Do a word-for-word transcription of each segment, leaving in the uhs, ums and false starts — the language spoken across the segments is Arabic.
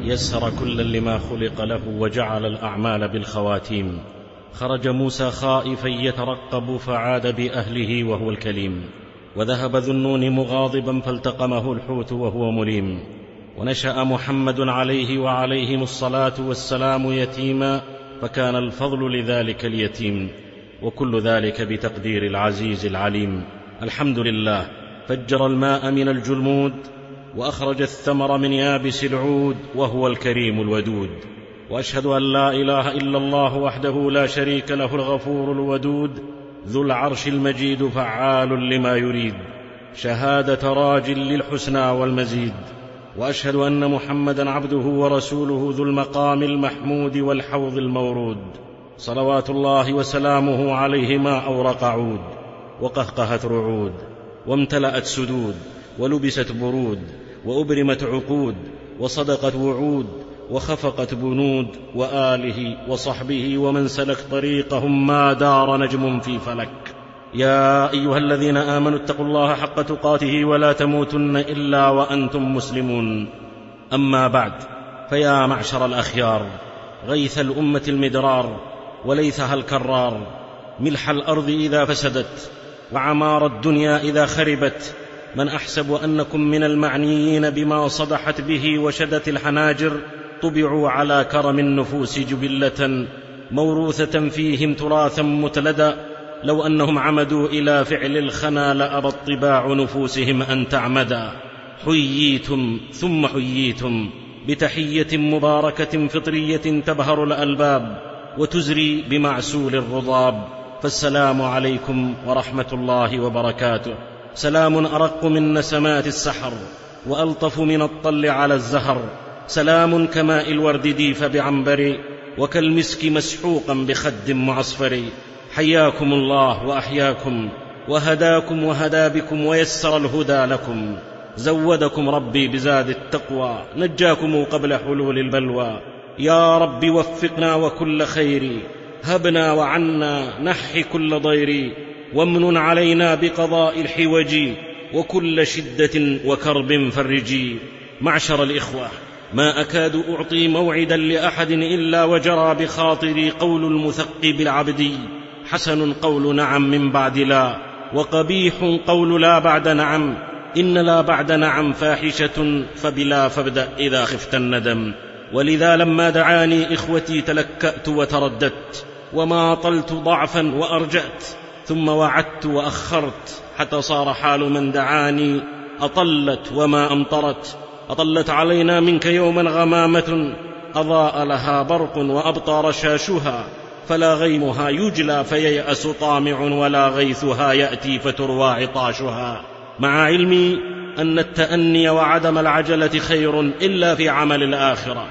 يسر كلا لما خلق له وجعل الأعمال بالخواتيم. خرج موسى خائفا يترقب فعاد بأهله وهو الكليم، وذهب ذو النون مغاضبا فالتقمه الحوت وهو مليم. ونشأ محمد عليه وعليهم الصلاة والسلام يتيما، فكان الفضل لذلك اليتيم، وكل ذلك بتقدير العزيز العليم. الحمد لله فجر الماء من الجلمود وأخرج الثمر من يابس العود، وهو الكريم الودود. وأشهد أن لا إله إلا الله وحده لا شريك له الغفور الودود، ذو العرش المجيد فعال لما يريد، شهادة راج للحسنى والمزيد. وأشهد أن محمدا عبده ورسوله ذو المقام المحمود والحوض المورود، صلوات الله وسلامه عليه ما أورق عود وقهقهت رعود وامتلأت سدود ولبست برود وأبرمت عقود وصدقت وعود وخفقت بنود، وآله وصحبه ومن سلك طريقهم ما دار نجم في فلك. يا أيها الذين آمنوا اتقوا الله حق تقاته ولا تموتن إلا وأنتم مسلمون. أما بعد، فيا معشر الأخيار، غيث الأمة المدرار وليثها الكرار، ملح الأرض إذا فسدت وعمار الدنيا إذا خربت، من أحسب أنكم من المعنيين بما صدحت به وشدت الحناجر طبعوا على كرم النفوس جبلة موروثة فيهم تراثا متلدا، لو أنهم عمدوا إلى فعل الخنا لأبى الطباع نفوسهم أن تعمدا. حييتم ثم حييتم بتحية مباركة فطرية تبهر الألباب وتزري بمعسول الرضاب، فالسلام عليكم ورحمة الله وبركاته. سلام أرق من نسمات السحر وألطف من الطل على الزهر، سلام كماء الورد ديف بعنبر وكالمسك مسحوقا بخد معصفر. حياكم الله وأحياكم وهداكم وهدى بكم ويسر الهدى لكم، زودكم ربي بزاد التقوى، نجاكم قبل حلول البلوى. يا رب وفقنا وكل خير، هبنا وعنا نحي كل ضير، وامن علينا بقضاء الحوج وكل شدة وكرب فرجي. معشر الإخوة، ما أكاد أعطي موعدا لأحد إلا وجرى بخاطري قول المثقب العبدي: حسن قول نعم من بعد لا، وقبيح قول لا بعد نعم، إن لا بعد نعم فاحشة، فبلا فابدأ إذا خفت الندم. ولذا لما دعاني إخوتي تلكأت وترددت، وما طلت ضعفا وأرجأت، ثم وعدت وأخرت، حتى صار حال من دعاني أطلت وما أمطرت. أطلت علينا منك يوما غمامة، أضاء لها برق وأبطى رشاشها، فلا غيمها يجلى فييأس طامع، ولا غيثها يأتي فتروى عطاشها. مع علمي أن التأني وعدم العجلة خير إلا في عمل الآخرة،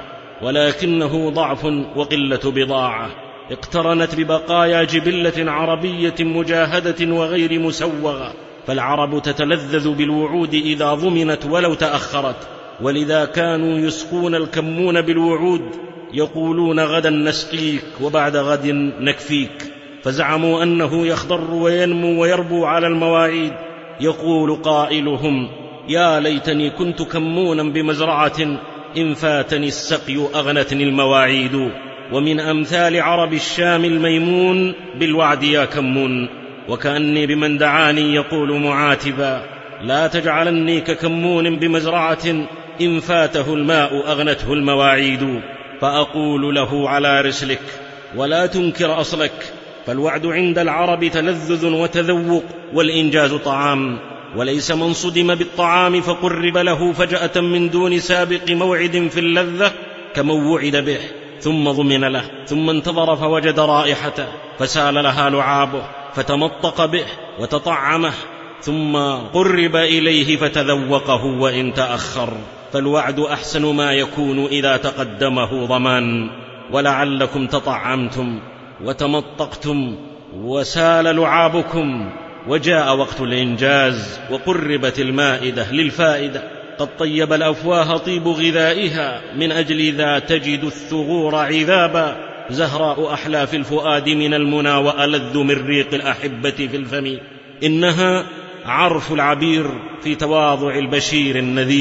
ولكنه ضعف وقلة بضاعة اقترنت ببقايا جبلة عربية مجاهدة وغير مسوغة، فالعرب تتلذذ بالوعود إذا ضمنت ولو تأخرت، ولذا كانوا يسقون الكمون بالوعود، يقولون غدا نسقيك وبعد غد نكفيك، فزعموا أنه يخضر وينمو ويربو على المواعيد. يقول قائلهم: يا ليتني كنت كمونا بمزرعة، إن فاتني السقي أغنتني المواعيد. ومن أمثال عرب الشام الميمون بالوعد يا كمون، وكأني بمن دعاني يقول معاتبا: لا تجعلني ككمون بمزرعة، إن فاته الماء أغنته المواعيد. فأقول له: على رسلك ولا تنكر أصلك، فالوعد عند العرب تلذذ وتذوق، والإنجاز طعام، وليس من صدم بالطعام فقرب له فجأة من دون سابق موعد في اللذة كمن وعد به ثم ضمن له، ثم انتظر فوجد رائحته فسال لها لعابه فتمطق به وتطعمه، ثم قرب إليه فتذوقه وإن تأخر. فالوعد أحسن ما يكون إذا تقدمه ضمان. ولعلكم تطعمتم وتمطقتم وسال لعابكم، وجاء وقت الإنجاز وقربت المائدة للفائدة، قد طيب الأفواه طيب غذائها، من أجل ذا تجد الثغور عذابا، زهراء أحلى في الفؤاد من المنى، وألذ من ريق الأحبة في الفم. إنها عرف العبير في تواضع البشير النذير،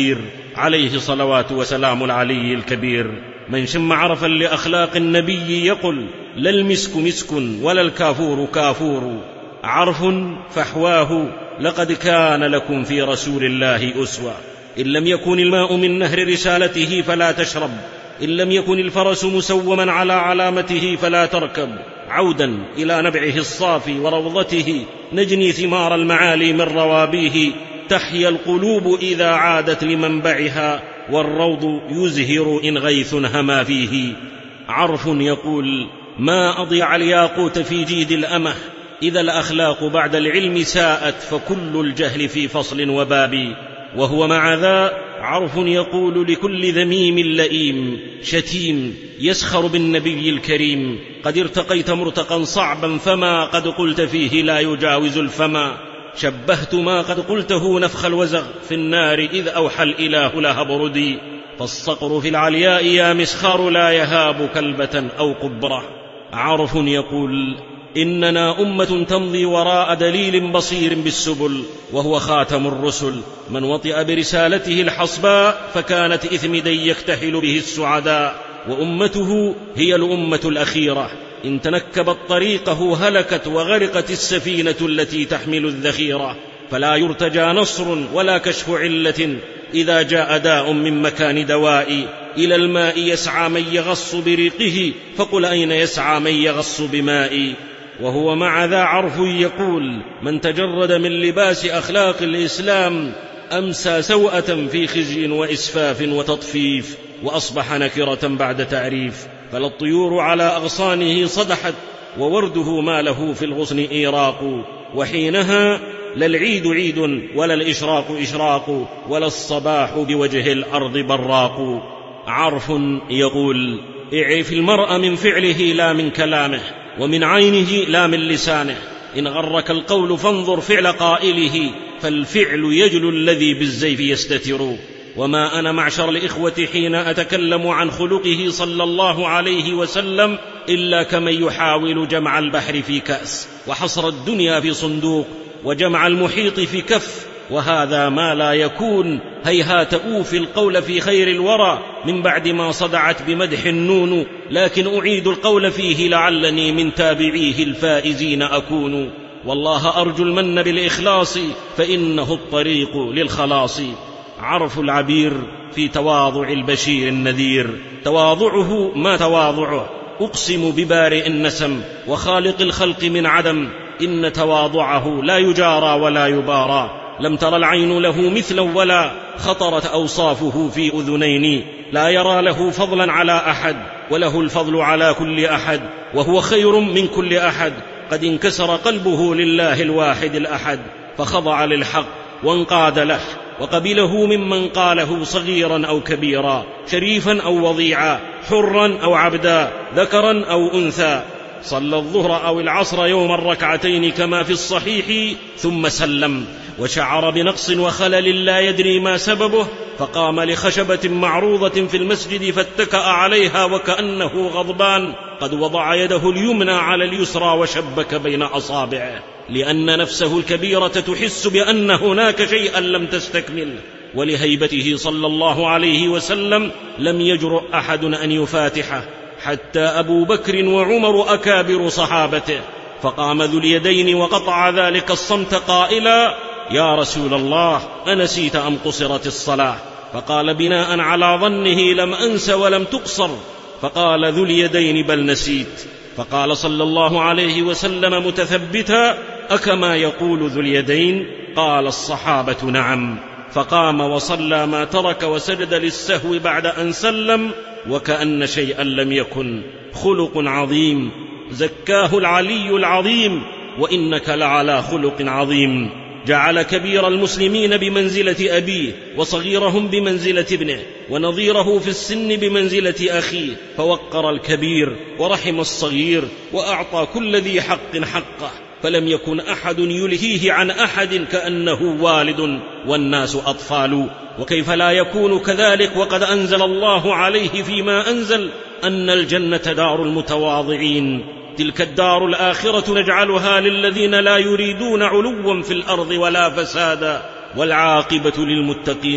عليه صلوات وسلام العلي الكبير. من شم عرفا لأخلاق النبي يقل: لا المسك مسك ولا الكافور كافور، عرف فحواه لقد كان لكم في رسول الله أسوة. إن لم يكن الماء من نهر رسالته فلا تشرب، إن لم يكن الفرس مسوما على علامته فلا تركب. عودا إلى نبعه الصافي وروضته نجني ثمار المعالي من روابيه. تحيا القلوب إذا عادت لمنبعها، والروض يزهر إن غيث هما فيه. عرف يقول: ما أضيع الياقوت في جيد الأمه، إذا الأخلاق بعد العلم ساءت فكل الجهل في فصل وباب. وهو مع ذا عرف يقول لكل ذميم لئيم شتيم يسخر بالنبي الكريم: قد ارتقيت مرتقا صعبا، فما قد قلت فيه لا يجاوز الفما. شبهت ما قد قلته نفخ الوزغ في النار، إذ أوحى الإله لها بردي. فالصقر في العلياء يا مسخار لا يهاب كلبة أو قبرة. عرف يقول: إننا أمة تمضي وراء دليل بصير بالسبل، وهو خاتم الرسل. من وطئ برسالته الحصباء فكانت إثمدي يكتحل به السعداء، وأمته هي الأمة الأخيرة. إن تنكبت طريقه هلكت، وغرقت السفينة التي تحمل الذخيرة. فلا يرتجى نصر ولا كشف علة، إذا جاء داء من مكان دوائي. إلى الماء يسعى من يغص بريقه، فقل أين يسعى من يغص بمائي. وهو مع ذا عرف يقول: من تجرد من لباس أخلاق الإسلام أمسى سوءة في خزي وإسفاف وتطفيف، وأصبح نكرة بعد تعريف. فلا الطيور على أغصانه صدحت، وورده ما له في الغصن إيراق. وحينها لا العيد عيد ولا الإشراق إشراق، ولا الصباح بوجه الأرض براق. عرف يقول: اعرف المرء من فعله لا من كلامه، ومن عينه لا من لسانه. إن غرك القول فانظر فعل قائله، فالفعل يجل الذي بالزيف يستتر. وما أنا معشر الإخوة حين أتكلم عن خلقه صلى الله عليه وسلم إلا كمن يحاول جمع البحر في كأس، وحصر الدنيا في صندوق، وجمع المحيط في كف. وهذا ما لا يكون، هيهات أوفي القول في خير الورى من بعد ما صدعت بمدح النون. لكن أعيد القول فيه لعلني من تابعيه الفائزين أكون. والله أرجو المن بالإخلاص، فإنه الطريق للخلاص. عرف العبير في تواضع البشير النذير: تواضعه ما تواضعه، أقسم ببارئ النسم وخالق الخلق من عدم، إن تواضعه لا يجارى ولا يبارى. لم تر العين له مثلا ولا خطرت أوصافه في أذنين. لا يرى له فضلا على أحد، وله الفضل على كل أحد، وهو خير من كل أحد. قد انكسر قلبه لله الواحد الأحد، فخضع للحق وانقاد له، وقبله ممن قاله صغيرا أو كبيرا، شريفا أو وضيعا، حرا أو عبدا، ذكرا أو أنثى. صلى الظهر أو العصر يوما ركعتين كما في الصحيح، ثم سلم، وشعر بنقص وخلل لا يدري ما سببه، فقام لخشبة معروضة في المسجد فاتكأ عليها وكأنه غضبان. قد وضع يده اليمنى على اليسرى وشبك بين أصابعه، لأن نفسه الكبيرة تحس بأن هناك شيئا لم تستكمل. ولهيبته صلى الله عليه وسلم لم يجرؤ أحد أن يفاتحه، حتى أبو بكر وعمر أكابر صحابته. فقام ذو اليدين وقطع ذلك الصمت قائلا: يا رسول الله، أنسيت أم قصرت الصلاة؟ فقال بناء على ظنه: لم أنس ولم تقصر. فقال ذو اليدين: بل نسيت. فقال صلى الله عليه وسلم متثبتا: أكما يقول ذو اليدين؟ قال الصحابة: نعم. فقام وصلى ما ترك وسجد للسهو بعد أن سلم، وكأن شيئا لم يكن. خلق عظيم زكاه العلي العظيم، وإنك لعلى خلق عظيم. جعل كبير المسلمين بمنزلة أبيه، وصغيرهم بمنزلة ابنه، ونظيره في السن بمنزلة أخيه، فوقر الكبير ورحم الصغير، وأعطى كل ذي حق حقه. فلم يكن أحد يلهيه عن أحد كأنه والد والناس أطفال. وكيف لا يكون كذلك وقد أنزل الله عليه فيما أنزل أن الجنة دار المتواضعين، تلك الدار الآخرة نجعلها للذين لا يريدون علوا في الأرض ولا فسادا، والعاقبة للمتقين.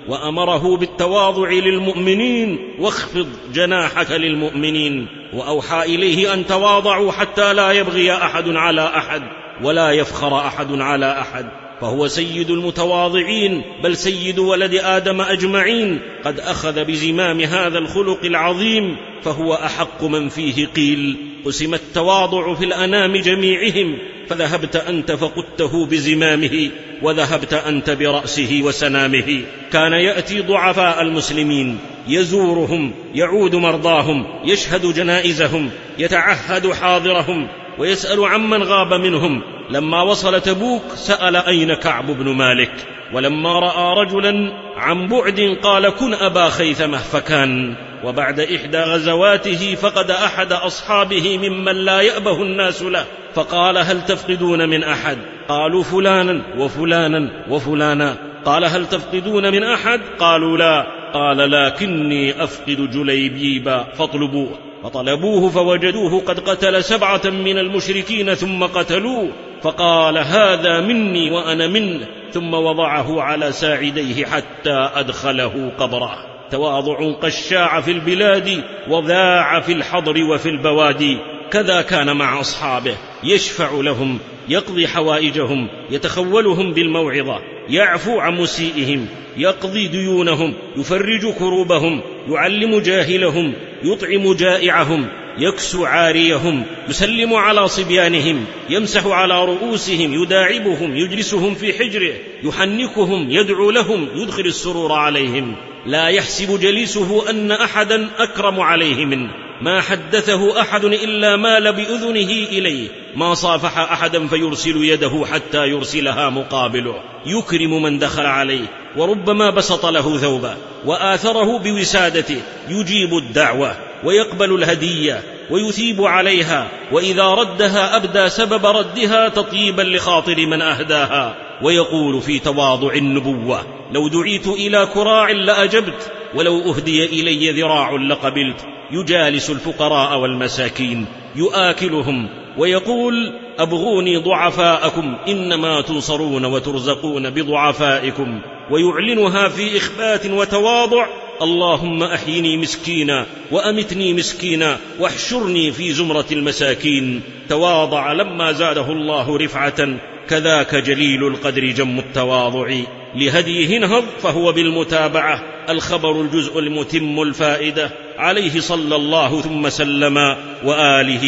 وأمره بالتواضع للمؤمنين واخفض جناحك للمؤمنين، وأوحى إليه أن تواضعوا حتى لا يبغي أحد على أحد ولا يفخر أحد على أحد، فهو سيد المتواضعين بل سيد ولد آدم أجمعين. قد أخذ بزمام هذا الخلق العظيم فهو أحق من فيه قيل. قسم التواضع في الأنام جميعهم، فذهبت أنت فقدته بزمامه، وذهبت أنت برأسه وسنامه. كان يأتي ضعفاء المسلمين يزورهم، يعود مرضاهم، يشهد جنائزهم، يتعهد حاضرهم، ويسأل عمن غاب منهم. لما وصل تبوك سأل أين كعب بن مالك، ولما رأى رجلا عن بعد قال كن أبا خيثمة فكان. وبعد إحدى غزواته فقد أحد أصحابه ممن لا يأبه الناس له، فقال هل تفقدون من أحد؟ قالوا فلانا وفلانا وفلانا. قال هل تفقدون من أحد؟ قالوا لا. قال لكني أفقد جليبيبا فاطلبوه. فطلبوه فوجدوه قد قتل سبعة من المشركين ثم قتلوه، فقال هذا مني وأنا منه، ثم وضعه على ساعديه حتى أدخله قبره. تواضع قد شاع في البلاد وذاع في الحضر وفي البوادي. كذا كان مع أصحابه، يشفع لهم، يقضي حوائجهم، يتخولهم بالموعظة، يعفو عن مسيئهم، يقضي ديونهم، يفرج كروبهم، يعلم جاهلهم، يطعم جائعهم، يكسو عاريهم، يسلم على صبيانهم، يمسح على رؤوسهم، يداعبهم، يجلسهم في حجره، يحنكهم، يدعو لهم، يدخل السرور عليهم. لا يحسب جليسه أن أحدا أكرم عليه منه. ما حدثه أحد إلا مال بأذنه إليه، ما صافح أحدا فيرسل يده حتى يرسلها مقابله. يكرم من دخل عليه، وربما بسط له ثوبا وآثره بوسادته. يجيب الدعوة ويقبل الهدية ويثيب عليها، وإذا ردها أبدى سبب ردها تطيبا لخاطر من أهداها. ويقول في تواضع النبوة لو دعيت إلى كراع لأجبت، ولو أهدي إلي ذراع لقبلت. يجالس الفقراء والمساكين يآكلهم، ويقول أبغوني ضعفاءكم إنما تنصرون وترزقون بضعفائكم. ويعلنها في إخبات وتواضع اللهم أحيني مسكينا وأمتني مسكينا واحشرني في زمرة المساكين. تواضع لما زاده الله رفعة، كذاك جليل القدر جم التواضع. لهديه انهض فهو بالمتابعة، الخبر الجزء المتم الفائدة. عليه صلى الله ثم سلم، وآله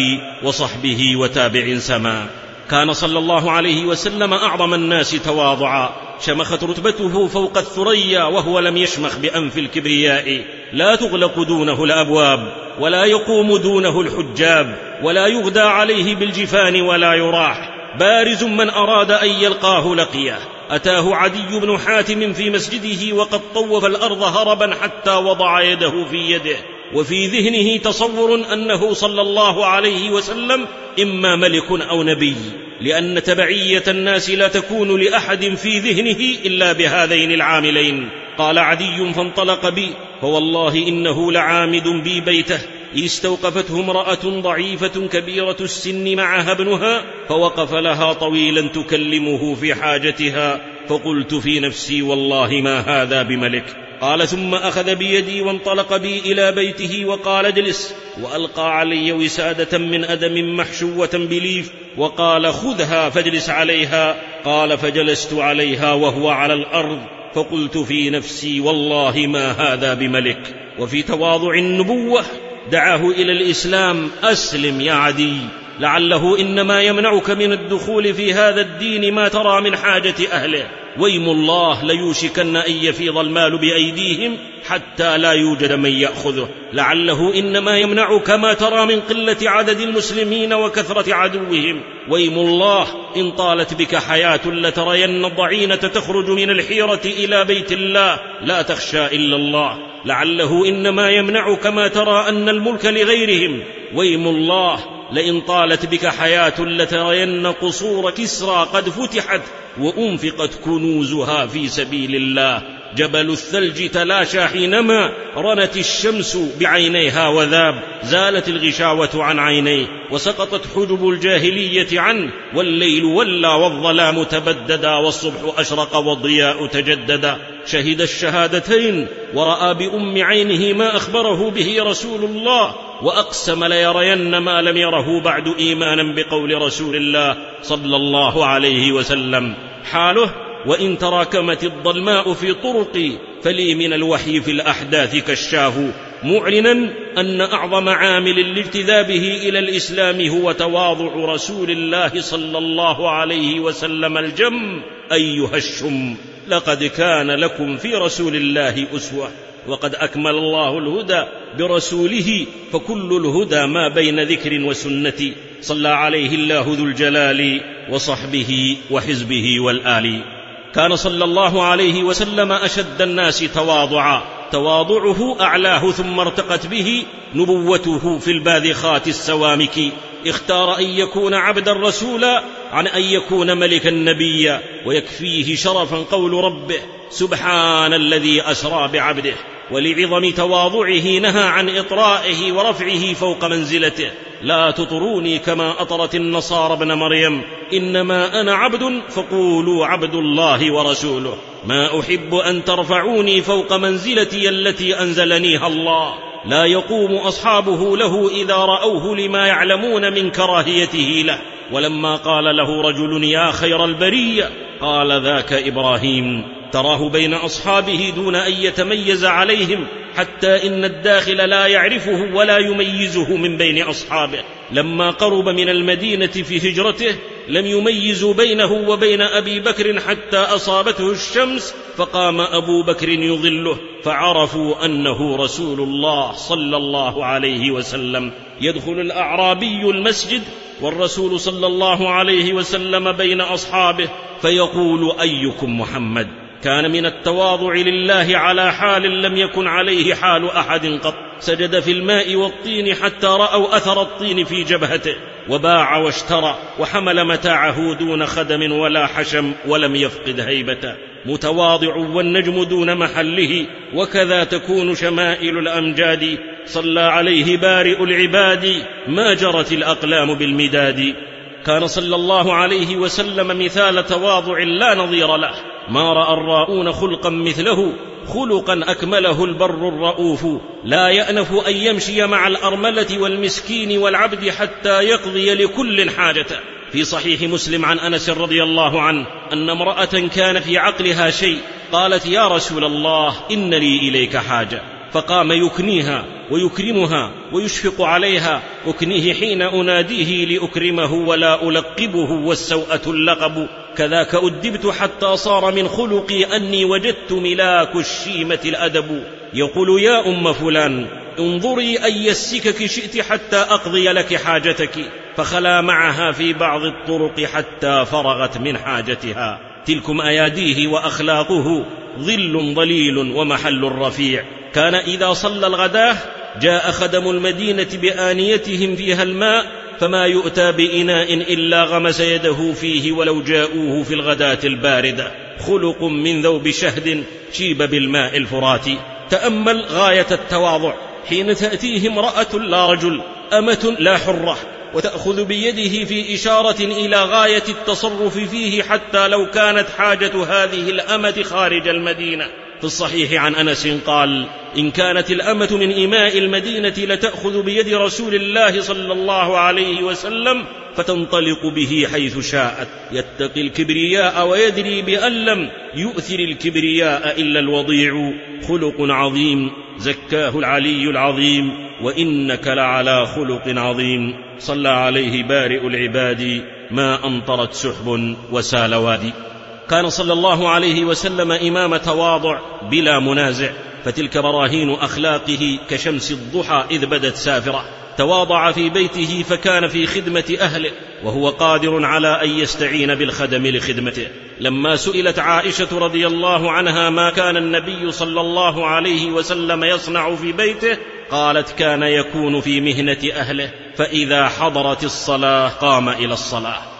وصحبه وتابع سما. كان صلى الله عليه وسلم أعظم الناس تواضعا، شمخت رتبته فوق الثريا وهو لم يشمخ بأنف الكبرياء. لا تغلق دونه الأبواب، ولا يقوم دونه الحجاب، ولا يغدى عليه بالجفان ولا يراح. بارز من أراد أن يلقاه لقيه. أتاه عدي بن حاتم في مسجده وقد طوف الأرض هربا حتى وضع يده في يده، وفي ذهنه تصور أنه صلى الله عليه وسلم إما ملك أو نبي، لأن تبعية الناس لا تكون لأحد في ذهنه إلا بهذين العاملين. قال عدي فانطلق بي، فوالله إنه لعامد بي بيته، إذ استوقفته امرأة ضعيفة كبيرة السن معها ابنها، فوقف لها طويلا تكلمه في حاجتها، فقلت في نفسي والله ما هذا بملك. قال ثم أخذ بيدي وانطلق بي إلى بيته وقال اجلس، وألقى علي وسادة من أدم محشوة بليف، وقال خذها فاجلس عليها. قال فجلست عليها وهو على الأرض، فقلت في نفسي والله ما هذا بملك. وفي تواضع النبوة دعاه إلى الإسلام، أسلم يا عدي، لعله إنما يمنعك من الدخول في هذا الدين ما ترى من حاجة أهله. ويم الله ليوشكن أن يفيض المال بأيديهم حتى لا يوجد من يأخذه، لعله إنما يمنعك ما ترى من قلة عدد المسلمين وكثرة عدوهم. ويم الله إن طالت بك حياة لترين الضعينة تخرج من الحيرة إلى بيت الله لا تخشى إلا الله، لعله إنما يمنعك ما ترى أن الملك لغيرهم. ويم الله لئن طالت بك حياة لترين قصور كسرى قد فتحت وأنفقت كنوزها في سبيل الله، جبل الثلج تلاشى حينما رنت الشمس بعينيها وذاب، زالت الغشاوة عن عينيه وسقطت حجب الجاهلية عنه، والليل ولى والظلام تبددا، والصبح أشرق والضياء تجددا. شهد الشهادتين ورأى بأم عينه ما أخبره به رسول الله، وأقسم ليرين ما لم يره بعد إيمانا بقول رسول الله صلى الله عليه وسلم. حاله: وإن تراكمت الظلماء في طرقي فلي من الوحي في الأحداث كشاف، معلنا أن أعظم عامل لاجتذابه إلى الإسلام هو تواضع رسول الله صلى الله عليه وسلم الجم. أيها الشم، لقد كان لكم في رسول الله أسوة، وقد أكمل الله الهدى برسوله، فكل الهدى ما بين ذكر وسنة. صلى عليه الله ذو الجلال وصحبه وحزبه والآل. كان صلى الله عليه وسلم أشد الناس تواضعا، تواضعه أعلاه ثم ارتقت به نبوته في الباذخات السوامك. اختار أن يكون عبدا رسولا عن أن يكون ملكا نبيا، ويكفيه شرفا قول ربه: سبحان الذي أسرى بعبده. ولعظم تواضعه نهى عن إطرائه ورفعه فوق منزلته: لا تطروني كما أطرت النصارى ابن مريم، إنما أنا عبد فقولوا عبد الله ورسوله، ما أحب أن ترفعوني فوق منزلتي التي أنزلنيها الله. لا يقوم أصحابه له إذا رأوه لما يعلمون من كراهيته له. ولما قال له رجل: يا خير البرية، قال: ذاك إبراهيم. تراه بين أصحابه دون أن يتميز عليهم، حتى إن الداخل لا يعرفه ولا يميزه من بين أصحابه. لما قرب من المدينة في هجرته لم يميزوا بينه وبين أبي بكر حتى أصابته الشمس، فقام أبو بكر يظله، فعرفوا أنه رسول الله صلى الله عليه وسلم. يدخل الأعرابي المسجد والرسول صلى الله عليه وسلم بين أصحابه فيقول: أيكم محمد؟ كان من التواضع لله على حال لم يكن عليه حال أحد قط. سجد في الماء والطين حتى رأوا أثر الطين في جبهته، وباع واشترى، وحمل متاعه دون خدم ولا حشم، ولم يفقد هيبته. متواضع والنجم دون محله، وكذا تكون شمائل الأمجاد. صلى عليه بارئ العباد، ما جرت الأقلام بالمداد. كان صلى الله عليه وسلم مثال تواضع لا نظير له، ما رأى الراؤون خلقا مثله، خلقا أكمله البر الرؤوف. لا يأنف أن يمشي مع الأرملة والمسكين والعبد حتى يقضي لكل حاجته. في صحيح مسلم عن أنس رضي الله عنه أن امرأة كان في عقلها شيء، قالت: يا رسول الله، إن لي إليك حاجة. فقام يكنيها ويكرمها ويشفق عليها: أكنيه حين أناديه لأكرمه ولا ألقبه، والسوءة اللقب. كذاك أدبت حتى صار من خلقي أني وجدت ملاك الشيمة الأدب. يقول: يا أم فلان، انظري أي السكك شئت حتى أقضي لك حاجتك. فخلا معها في بعض الطرق حتى فرغت من حاجتها. تلكم أياديه وأخلاقه، ظل ظليل ومحل رفيع. كان إذا صلى الغداة جاء خدم المدينة بآنيتهم فيها الماء، فما يؤتى بإناء إلا غمس يده فيه ولو جاءوه في الغداة الباردة. خلق من ذوب شهد شيب بالماء الفرات. تأمل غاية التواضع حين تأتيه امرأة لا رجل، أمة لا حرة، وتأخذ بيده في إشارة إلى غاية التصرف فيه، حتى لو كانت حاجة هذه الأمة خارج المدينة. في الصحيح عن أنس قال: إن كانت الأمة من إماء المدينة لتأخذ بيد رسول الله صلى الله عليه وسلم فتنطلق به حيث شاءت. يتقي الكبرياء ويدري بأن لم يؤثر الكبرياء إلا الوضيع. خلق عظيم زكاه العلي العظيم، وإنك لعلى خلق عظيم. صلى عليه بارئ العباد، ما أمطرت سحب وسال وادي. كان صلى الله عليه وسلم إمام تواضع بلا منازع، فتلك براهين أخلاقه كشمس الضحى إذ بدت سافرة. تواضع في بيته فكان في خدمة أهله، وهو قادر على أن يستعين بالخدم لخدمته. لما سئلت عائشة رضي الله عنها ما كان النبي صلى الله عليه وسلم يصنع في بيته، قالت: كان يكون في مهنة أهله، فإذا حضرت الصلاة قام إلى الصلاة.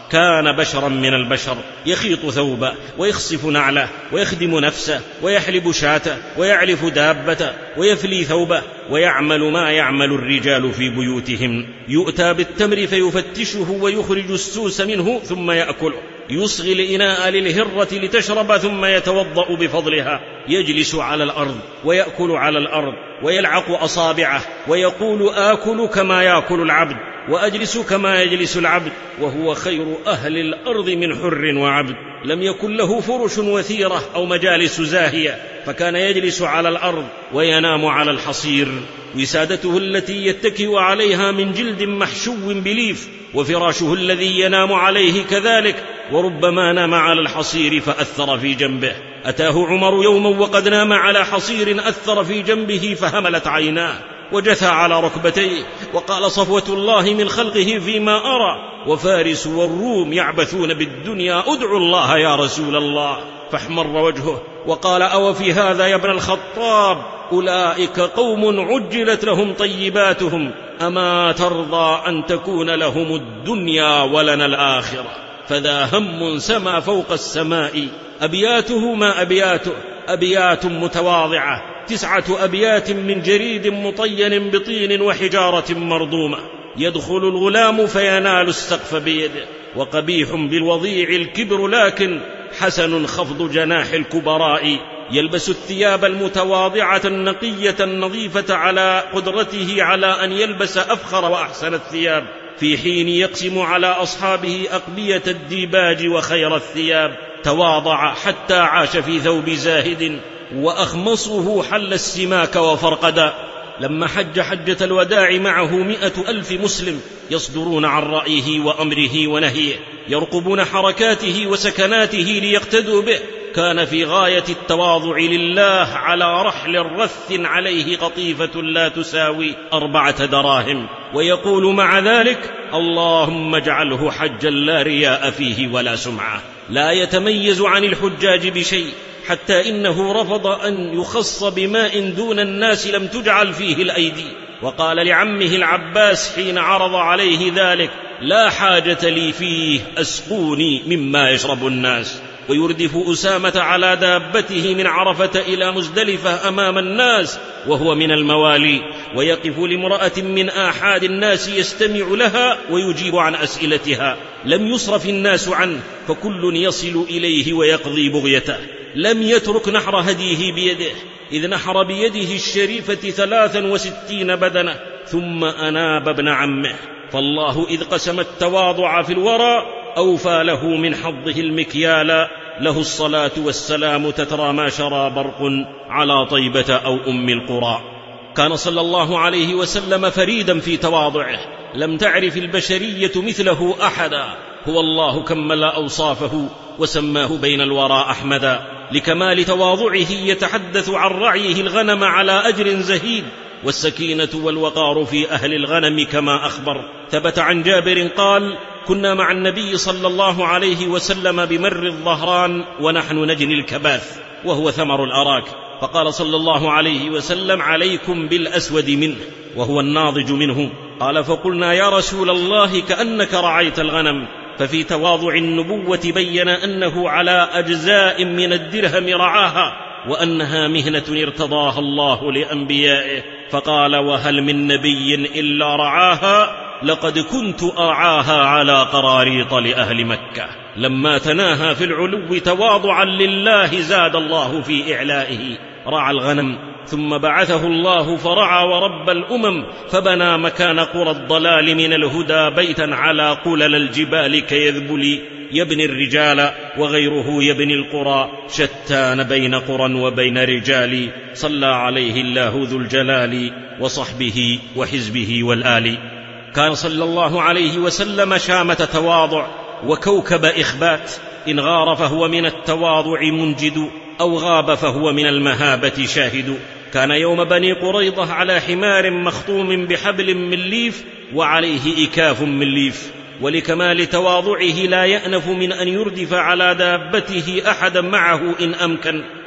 كان بشرا من البشر، يخيط ثوبا ويخصف نعله ويخدم نفسه ويحلب شاته ويعلف دابته ويفلي ثوبه ويعمل ما يعمل الرجال في بيوتهم. يؤتى بالتمر فيفتشه ويخرج السوس منه ثم يأكله، يصغي الإناء للهرة لتشرب ثم يتوضأ بفضلها، يجلس على الأرض ويأكل على الأرض ويلعق أصابعه ويقول آكل كما يأكل العبد وأجلس كما يجلس العبد، وهو خير أهل الأرض من حر وعبد. لم يكن له فرش وثيرة أو مجالس زاهية، فكان يجلس على الأرض وينام على الحصير. وسادته التي يتكئ عليها من جلد محشو بليف، وفراشه الذي ينام عليه كذلك، وربما نام على الحصير فأثر في جنبه. أتاه عمر يوما وقد نام على حصير أثر في جنبه فهملت عيناه وجثى على ركبتيه وقال: صفوة الله من خلقه فيما أرى، وفارس والروم يعبثون بالدنيا، أدعو الله يا رسول الله. فاحمر وجهه وقال: أو في هذا يا ابن الخطاب؟ أولئك قوم عجلت لهم طيباتهم، أما ترضى أن تكون لهم الدنيا ولنا الآخرة؟ فذا هم سما فوق السماء، أبياته ما أبياته، أبيات متواضعة، تسعة أبيات من جريد مطين بطين وحجارة مرضومة. يدخل الغلام فينال السقف بيده، وقبيح بالوضيع الكبر، لكن حسن خفض جناح الكبراء. يلبس الثياب المتواضعة النقية النظيفة على قدرته على أن يلبس أفخر وأحسن الثياب، في حين يقسم على أصحابه أقبية الديباج وخير الثياب. تواضع حتى عاش في ثوب زاهد، وأخمصه حل السماك وفرقدا. لما حج حجة الوداع معه مئة ألف مسلم يصدرون عن رأيه وأمره ونهيه، يرقبون حركاته وسكناته ليقتدوا به. كان في غاية التواضع لله، على رحل رث عليه قطيفة لا تساوي أربعة دراهم، ويقول مع ذلك: اللهم اجعله حجا لا رياء فيه ولا سمعة. لا يتميز عن الحجاج بشيء، حتى إنه رفض أن يخص بماء دون الناس لم تجعل فيه الأيدي، وقال لعمه العباس حين عرض عليه ذلك: لا حاجة لي فيه، أسقوني مما يشرب الناس. ويردف أسامة على دابته من عرفة إلى مزدلفة أمام الناس وهو من الموالي، ويقف لامرأة من آحاد الناس يستمع لها ويجيب عن أسئلتها. لم يصرف الناس عنه، فكل يصل إليه ويقضي بغيته. لم يترك نحر هديه بيده، إذ نحر بيده الشريفة ثلاثا وستين بدنة، ثم أناب ابن عمه. فالله إذ قسم التواضع في الورى أوفى له من حظه المكيال. له الصلاة والسلام تترى ما شرى برق على طيبة أو أم القرى. كان صلى الله عليه وسلم فريدا في تواضعه، لم تعرف البشرية مثله أحدا. هو الله كمل أوصافه وسماه بين الورى أحمدا. لكمال تواضعه يتحدث عن رعيه الغنم على أجر زهيد، والسكينة والوقار في أهل الغنم كما أخبر. ثبت عن جابر قال: كنا مع النبي صلى الله عليه وسلم بمر الظهران ونحن نجني الكباث وهو ثمر الأراك، فقال صلى الله عليه وسلم: عليكم بالأسود منه وهو الناضج منه. قال: فقلنا يا رسول الله كأنك رعيت الغنم. ففي تواضع النبوة بين أنه على أجزاء من الدرهم رعاها، وأنها مهنة ارتضاها الله لأنبيائه. فقال: وهل من نبي إلا رعاها؟ لقد كنت أرعاها على قراريط لأهل مكة. لما تناهى في العلو تواضعا لله زاد الله في إعلائه. رعى الغنم ثم بعثه الله فرعى ورب الأمم، فبنى مكان قرى الضلال من الهدى بيتا على قلل الجبال كيذبل يبني الرجال، وغيره يبني القرى، شتان بين قرى وبين رجال. صلى عليه الله ذو الجلال وصحبه وحزبه والآل. كان صلى الله عليه وسلم شامة تواضع وكوكب إخبات، إن غار فهو من التواضع منجد، أو غاب فهو من المهابة شاهد. كان يوم بني قريظة على حمار مخطوم بحبل من ليف وعليه إكاف من ليف، ولكمال تواضعه لا يأنف من أن يردف على دابته أحدا معه إن أمكن،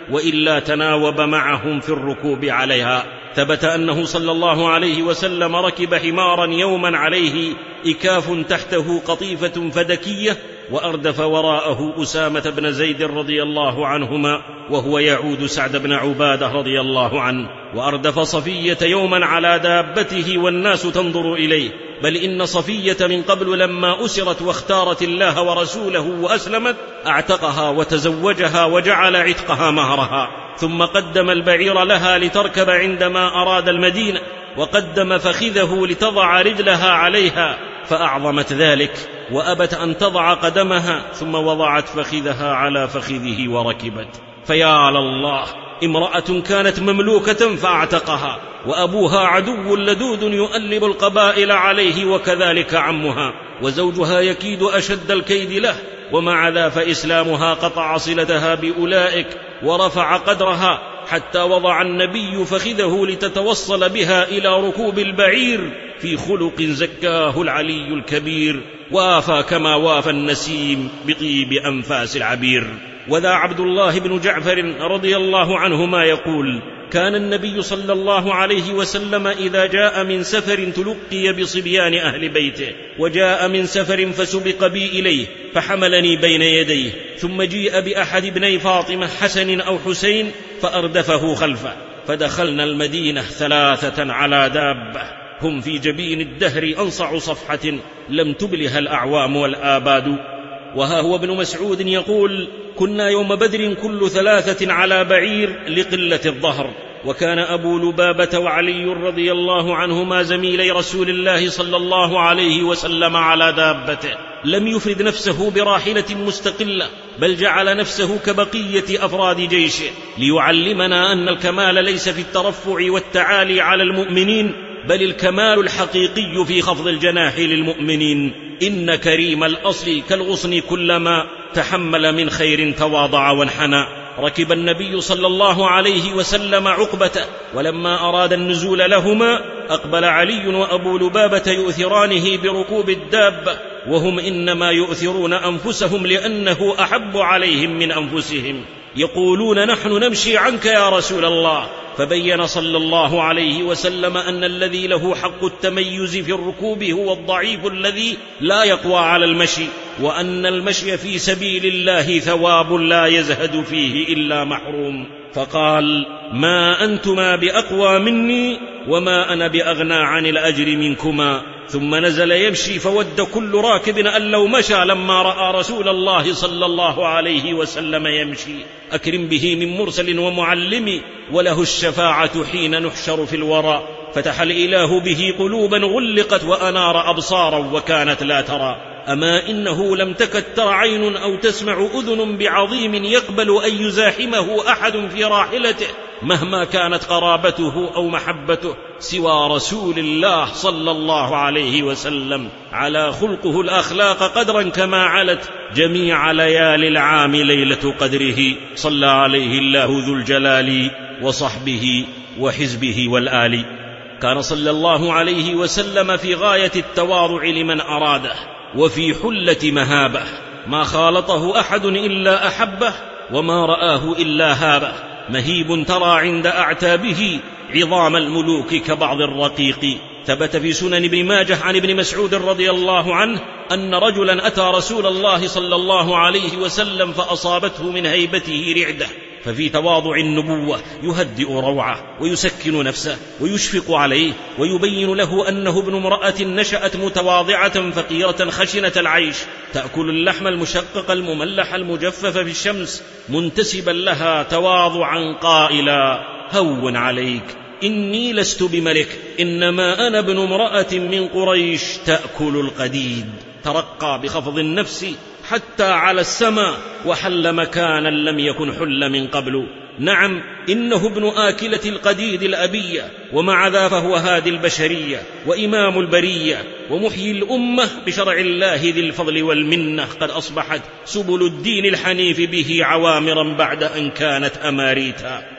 وإلا تناوب معهم في الركوب عليها. ثبت أنه صلى الله عليه وسلم ركب حمارا يوما عليه إكاف تحته قطيفة فدكية، وأردف وراءه أسامة بن زيد رضي الله عنهما وهو يعود سعد بن عبادة رضي الله عنه، وأردف صفية يوما على دابته والناس تنظر إليه، بل إن صفية من قبل لما أسرت واختارت الله ورسوله وأسلمت اعتقها وتزوجها وجعل عتقها مهرها، ثم قدم البعير لها لتركب عندما أراد المدينة، وقدم فخذه لتضع رجلها عليها فأعظمت ذلك وأبت أن تضع قدمها، ثم وضعت فخذها على فخذه وركبت. فيا لله، امرأة كانت مملوكة فاعتقها، وأبوها عدو لدود يؤلب القبائل عليه، وكذلك عمها، وزوجها يكيد أشد الكيد له، ومع ذا فإسلامها قطع صلتها بأولئك ورفع قدرها، حتى وضع النبي فخذه لتتوصل بها إلى ركوب البعير في خلق زكاه العلي الكبير، وافى كما وافى النسيم بطيب أنفاس العبير. وذا عبد الله بن جعفر رضي الله عنهما يقول: كان النبي صلى الله عليه وسلم إذا جاء من سفر تلقي بصبيان أهل بيته، وجاء من سفر فسبق بي إليه فحملني بين يديه، ثم جيء بأحد ابني فاطمة حسن أو حسين فأردفه خلفه، فدخلنا المدينة ثلاثة على دابة، هم في جبين الدهر أنصع صفحة لم تبلها الأعوام والآباد. وها هو ابن مسعود يقول: كنا يوم بدر كل ثلاثة على بعير لقلة الظهر. وكان أبو لبابة وعلي رضي الله عنهما زميلي رسول الله صلى الله عليه وسلم على دابته، لم يفرد نفسه براحلة مستقلة، بل جعل نفسه كبقية أفراد جيشه، ليعلمنا أن الكمال ليس في الترفع والتعالي على المؤمنين، بل الكمال الحقيقي في خفض الجناح للمؤمنين. إن كريم الأصل كالغصن كلما تحمل من خير تواضع وانحنى. ركب النبي صلى الله عليه وسلم عقبته، ولما أراد النزول لهما أقبل علي وأبو لبابة يؤثرانه بركوب الدابة، وهم إنما يؤثرون أنفسهم لأنه أحب عليهم من أنفسهم، يقولون: نحن نمشي عنك يا رسول الله. فبين صلى الله عليه وسلم أن الذي له حق التميز في الركوب هو الضعيف الذي لا يقوى على المشي، وأن المشي في سبيل الله ثواب لا يزهد فيه إلا محروم. فقال: ما أنتما بأقوى مني وما أنا بأغنى عن الأجر منكما. ثم نزل يمشي، فود كل راكب أن لو مشى لما رأى رسول الله صلى الله عليه وسلم يمشي. أكرم به من مرسل ومعلم، وله الشفاعة حين نحشر في الورى. فتح الإله به قلوبا غلقت، وأنار أبصارا وكانت لا ترى. أما إنه لم تكد تر عين أو تسمع أذن بعظيم يقبل أن يزاحمه أحد في راحلته مهما كانت قرابته أو محبته سوى رسول الله صلى الله عليه وسلم، على خلقه الأخلاق قدرا كما علت جميع ليالي العام ليلة قدره، صلى عليه الله ذو الجلال وصحبه وحزبه والآل. كان صلى الله عليه وسلم في غاية التواضع لمن أراده، وفي حلة مهابه، ما خالطه أحد إلا أحبه، وما رآه إلا هابه. مهيب ترى عند أعتابه عظام الملوك كبعض الرقيق. ثبت في سنن ابن ماجه عن ابن مسعود رضي الله عنه أن رجلا أتى رسول الله صلى الله عليه وسلم فأصابته من هيبته رعدة، ففي تواضع النبوة يهدئ روعه ويسكن نفسه ويشفق عليه، ويبين له أنه ابن امرأة نشأت متواضعة فقيرة خشنة العيش، تأكل اللحم المشقق المملح المجفف في الشمس، منتسبا لها تواضعا قائلا: هون عليك، إني لست بملك، إنما أنا ابن امرأة من قريش تأكل القديد. ترقى بخفض النفس حتى على السماء، وحل مكانا لم يكن حل من قبل. نعم، إنه ابن آكلة القديد الأبية، ومع ذا فهو هادي البشرية وإمام البرية ومحيي الأمة بشرع الله ذي الفضل والمنة. قد أصبحت سبل الدين الحنيف به عوامرا بعد أن كانت أماريتا.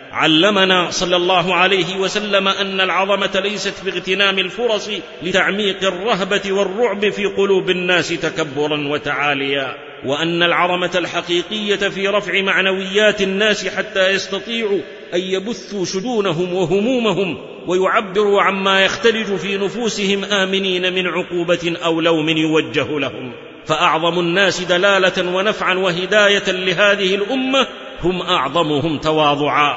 علمنا صلى الله عليه وسلم أن العظمة ليست في اغتنام الفرص لتعميق الرهبة والرعب في قلوب الناس تكبرا وتعاليا، وأن العظمة الحقيقية في رفع معنويات الناس حتى يستطيعوا أن يبثوا شجونهم وهمومهم ويعبروا عما يختلج في نفوسهم آمنين من عقوبة أو لوم يوجه لهم. فأعظم الناس دلالة ونفعا وهداية لهذه الأمة هم أعظمهم تواضعا،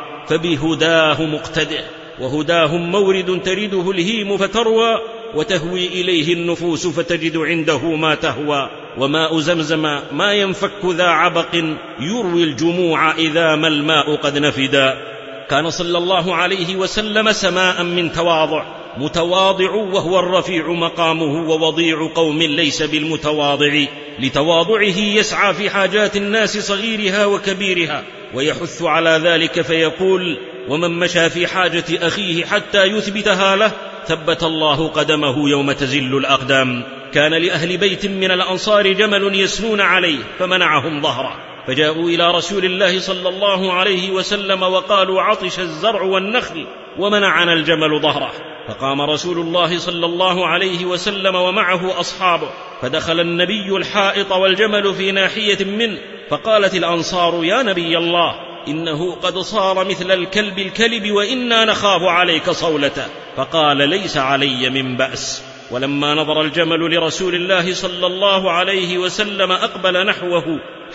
فبهداه مقتده، وهداهم مورد ترده الهيم فتروى، وتهوي إليه النفوس فتجد عنده ما تهوى. وماء زمزم ما ينفك ذا عبق يروي الجموع إذا ما الماء قد نفدا. كان صلى الله عليه وسلم سماء من تواضع، متواضع وهو الرفيع مقامه، ووضيع قوم ليس بالمتواضع، لتواضعه يسعى في حاجات الناس صغيرها وكبيرها ويحث على ذلك فيقول: ومن مشى في حاجة أخيه حتى يثبتها له ثبت الله قدمه يوم تزل الأقدام. كان لأهل بيت من الأنصار جمل يسنون عليه فمنعهم ظهره، فجاءوا إلى رسول الله صلى الله عليه وسلم وقالوا: عطش الزرع والنخل ومنعنا الجمل ظهره. فقام رسول الله صلى الله عليه وسلم ومعه أصحابه، فدخل النبي الحائط والجمل في ناحية منه، فقالت الأنصار: يا نبي الله، إنه قد صار مثل الكلب الكلب وإنا نخاف عليك صولته. فقال: ليس علي من بأس. ولما نظر الجمل لرسول الله صلى الله عليه وسلم أقبل نحوه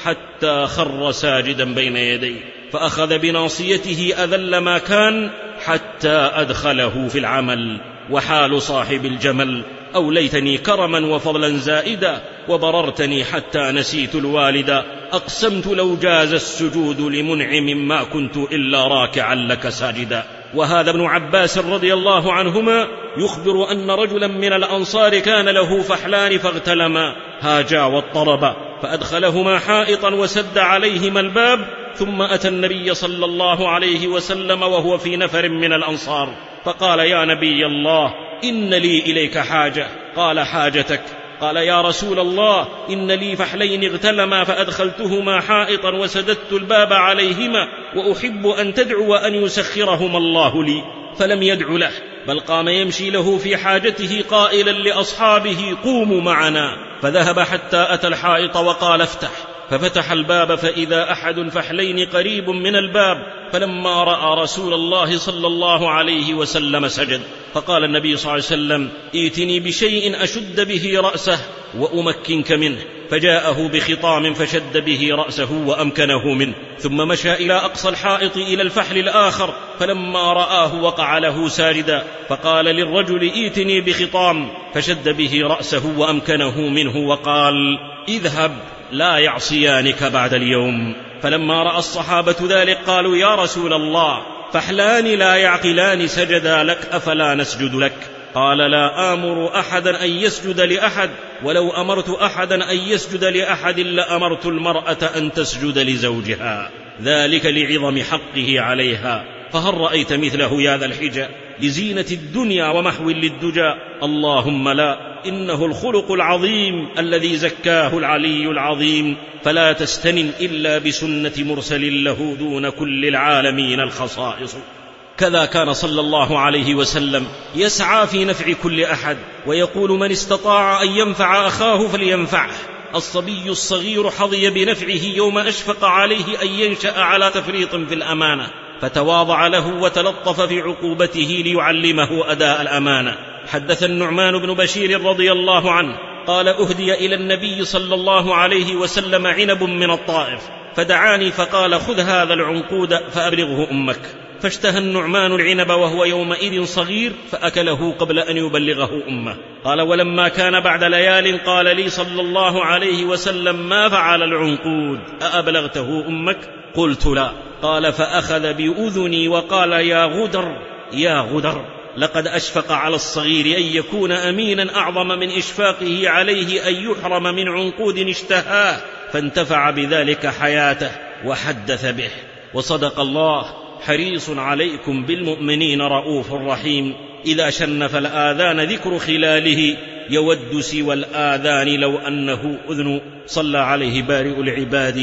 حتى خر ساجدا بين يديه، فأخذ بناصيته أذل ما كان حتى أدخله في العمل. وحال صاحب الجمل: أوليتني كرما وفضلا زائدا وبررتني حتى نسيت الوالدا، أقسمت لو جاز السجود لمنعم ما كنت إلا راكعا لك ساجدا. وهذا ابن عباس رضي الله عنهما يخبر أن رجلا من الأنصار كان له فحلان فاغتلما، هاجا واضطربا، فأدخلهما حائطا وسد عليهما الباب، ثم أتى النبي صلى الله عليه وسلم وهو في نفر من الأنصار، فقال: يا نبي الله، إن لي إليك حاجة. قال: حاجتك؟ قال: يا رسول الله، إن لي فحلين اغتلما فأدخلتهما حائطا وسددت الباب عليهما، وأحب أن تدعو أن يسخرهما الله لي. فلم يدع له، بل قام يمشي له في حاجته قائلا لأصحابه: قوموا معنا. فذهب حتى أتى الحائط وقال: افتح. ففتح الباب فإذا أحد فحلين قريب من الباب، فلما رأى رسول الله صلى الله عليه وسلم سجد. فقال النبي صلى الله عليه وسلم: ائتني بشيء أشد به رأسه وأمكنك منه. فجاءه بخطام فشد به رأسه وأمكنه منه، ثم مشى إلى أقصى الحائط إلى الفحل الآخر، فلما رآه وقع له ساجدا، فقال للرجل: ائتني بخطام، فشد به رأسه وأمكنه منه، وقال: اذهب لا يعصيانك بعد اليوم. فلما رأى الصحابة ذلك قالوا: يا رسول الله، فحلان لا يعقلان سجدا لك، أفلا نسجد لك؟ قال: لا آمر أحدا أن يسجد لأحد، ولو أمرت أحدا أن يسجد لأحد لأمرت المرأة أن تسجد لزوجها، ذلك لعظم حقه عليها. فهل رأيت مثله يا ذا الحجة لزينة الدنيا ومحو للدجى؟ اللهم لا، إنه الخلق العظيم الذي زكاه العلي العظيم، فلا تستنن إلا بسنة مرسل له دون كل العالمين الخصائص. كذا كان صلى الله عليه وسلم يسعى في نفع كل أحد، ويقول: من استطاع أن ينفع أخاه فلينفعه. الصبي الصغير حظي بنفعه يوم أشفق عليه أن ينشأ على تفريط في الأمانة، فتواضع له وتلطف في عقوبته ليعلمه أداء الأمانة. حدث النعمان بن بشير رضي الله عنه قال: أهدي إلى النبي صلى الله عليه وسلم عنب من الطائف، فدعاني فقال: خذ هذا العنقود فأبلغه أمك. فاشتهى النعمان العنب وهو يومئذ صغير، فأكله قبل أن يبلغه أمه. قال: ولما كان بعد ليال قال لي صلى الله عليه وسلم: ما فعل العنقود؟ أأبلغته أمك؟ قلت: لا. قال: فأخذ بأذني وقال: يا غدر يا غدر، لقد أشفق على الصغير أن يكون أمينا أعظم من إشفاقه عليه أن يحرم من عنقود اشتهاه، فانتفع بذلك حياته وحدث به. وصدق الله: حريص عليكم بالمؤمنين رؤوف رحيم. إذا شنف الآذان ذكر خلاله، يود سوى الآذان لو أنه أذن. صلى عليه بارئ العباد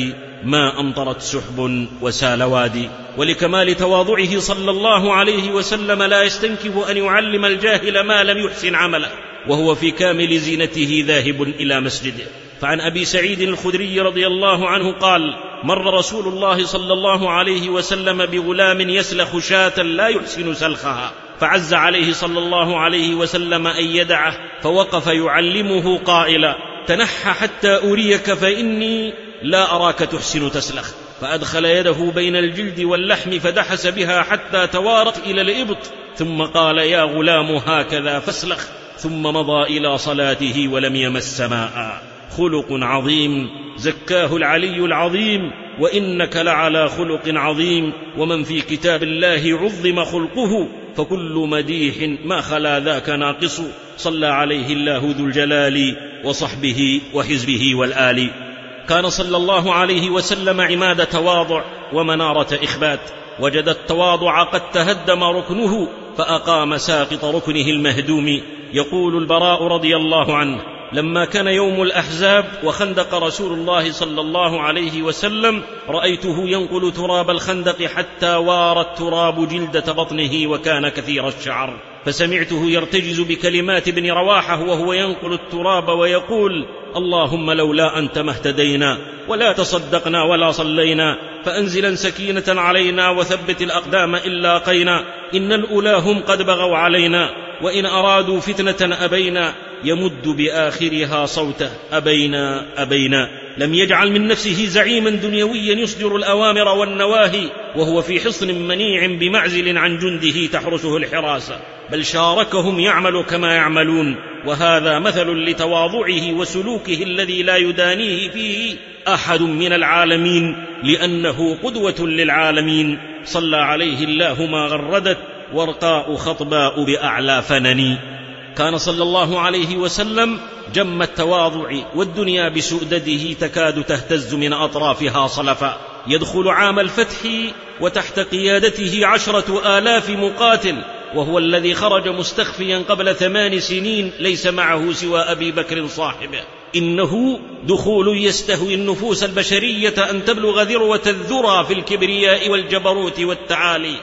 ما أمطرت سحب وسال وادي. ولكمال تواضعه صلى الله عليه وسلم لا يستنكف أن يعلم الجاهل ما لم يحسن عمله وهو في كامل زينته ذاهب إلى مسجده. فعن أبي سعيد الخدري رضي الله عنه قال: مر رسول الله صلى الله عليه وسلم بغلام يسلخ شاة لا يحسن سلخها، فعز عليه صلى الله عليه وسلم أن يدعه، فوقف يعلمه قائلا: تنحى حتى أريك فإني لا أراك تحسن تسلخ. فأدخل يده بين الجلد واللحم فدحس بها حتى توارت إلى الإبط، ثم قال: يا غلام هكذا فاسلخ، ثم مضى إلى صلاته ولم يمس ماء. خلق عظيم زكاه العلي العظيم، وإنك لعلى خلق عظيم. ومن في كتاب الله عظم خلقه، فكل مديح ما خلا ذاك ناقص. صلى عليه الله ذو الجلال وصحبه وحزبه والآل. كان صلى الله عليه وسلم عماد تواضع ومنارة إخبات. وجد التواضع قد تهدم ركنه فأقام ساقط ركنه المهدوم. يقول البراء رضي الله عنه: لما كان يوم الأحزاب وخندق رسول الله صلى الله عليه وسلم رأيته ينقل تراب الخندق حتى وار التراب جلدة بطنه وكان كثير الشعر، فسمعته يرتجز بكلمات ابن رواحة وهو ينقل التراب ويقول: اللهم لولا أنت ما اهتدينا ولا تصدقنا ولا صلينا، فأنزلا سكينة علينا وثبت الأقدام إن لاقينا، إن الأولى هم قد بغوا علينا، وإن أرادوا فتنة أبينا، يمد بآخرها صوته: أبينا أبينا. لم يجعل من نفسه زعيما دنيويا يصدر الأوامر والنواهي وهو في حصن منيع بمعزل عن جنده تحرسه الحراسة، بل شاركهم يعمل كما يعملون. وهذا مثل لتواضعه وسلوكه الذي لا يدانيه فيه أحد من العالمين، لأنه قدوة للعالمين. صلى عليه الله ما غردت ورقاء خطباء بأعلى فنني. كان صلى الله عليه وسلم جم التواضع، والدنيا بسؤدده تكاد تهتز من أطرافها صلفا. يدخل عام الفتح وتحت قيادته عشرة آلاف مقاتل، وهو الذي خرج مستخفيا قبل ثمان سنين ليس معه سوى أبي بكر صاحبه. إنه دخول يستهوي النفوس البشرية أن تبلغ ذروة الذرى في الكبرياء والجبروت والتعالي،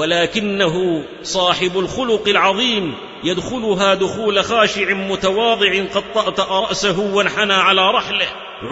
ولكنه صاحب الخلق العظيم يدخلها دخول خاشع متواضع قد طأطأ رأسه وانحنى على رحله،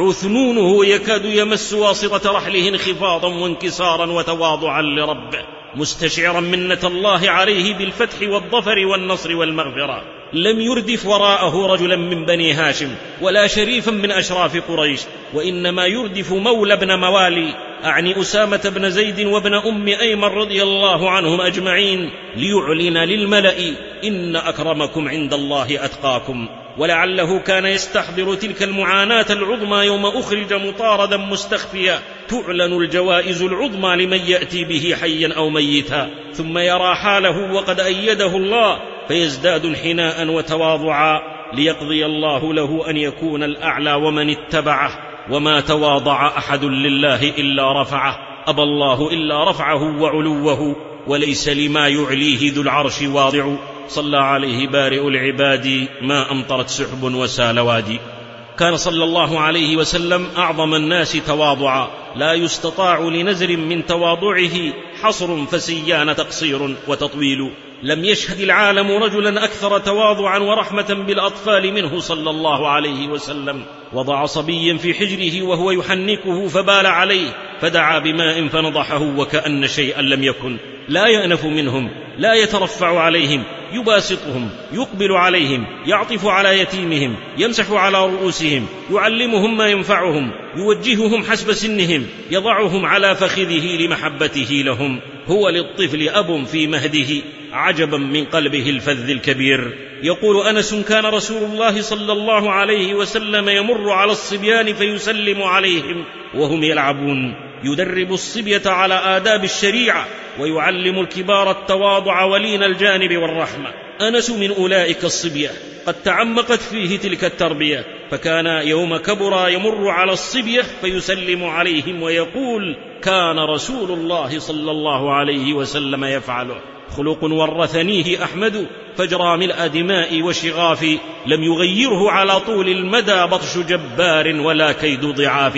عثنونه يكاد يمس واسطة رحله انخفاضا وانكسارا وتواضعا لربه، مستشعرا منة الله عليه بالفتح والظفر والنصر والمغفرة. لم يردف وراءه رجلا من بني هاشم ولا شريفا من أشراف قريش، وإنما يردف مولى بن موالي، أعني أسامة بن زيد وابن أم أيمن رضي الله عنهم أجمعين، ليعلن للملأ: إن أكرمكم عند الله أتقاكم. ولعله كان يستحضر تلك المعاناة العظمى يوم أخرج مطاردا مستخفيا، تعلن الجوائز العظمى لمن يأتي به حيا أو ميتا، ثم يرى حاله وقد أيده الله فيزداد انحناء وتواضعا، ليقضي الله له أن يكون الأعلى ومن اتبعه. وما تواضع أحد لله إلا رفعه، أبى الله إلا رفعه وعلوه، وليس لما يعليه ذو العرش واضع. صلى عليه بارئ العباد ما أمطرت سحب وسال وادي. كان صلى الله عليه وسلم أعظم الناس تواضعا، لا يستطاع لنزر من تواضعه حصر فسيان تقصير وتطويل. لم يشهد العالم رجلا أكثر تواضعا ورحمة بالأطفال منه صلى الله عليه وسلم. وضع صبيا في حجره وهو يحنكه فبال عليه، فدعا بماء فنضحه وكأن شيئا لم يكن. لا يأنف منهم، لا يترفع عليهم، يباسطهم، يقبل عليهم، يعطف على يتيمهم، يمسح على رؤوسهم، يعلمهم ما ينفعهم، يوجههم حسب سنهم، يضعهم على فخذه لمحبته لهم. هو للطفل أب في مهده، عجبا من قلبه الفذ الكبير. يقول أنس: كان رسول الله صلى الله عليه وسلم يمر على الصبيان فيسلم عليهم وهم يلعبون، يدرب الصبية على آداب الشريعة، ويعلم الكبار التواضع ولين الجانب والرحمة. أنس من أولئك الصبية قد تعمقت فيه تلك التربية، فكان يوم كبر يمر على الصبية فيسلم عليهم ويقول: كان رسول الله صلى الله عليه وسلم يفعله. خلق ورثنيه أحمد، فجرى ملء دماء وشغاف، لم يغيره على طول المدى بطش جبار ولا كيد ضعاف.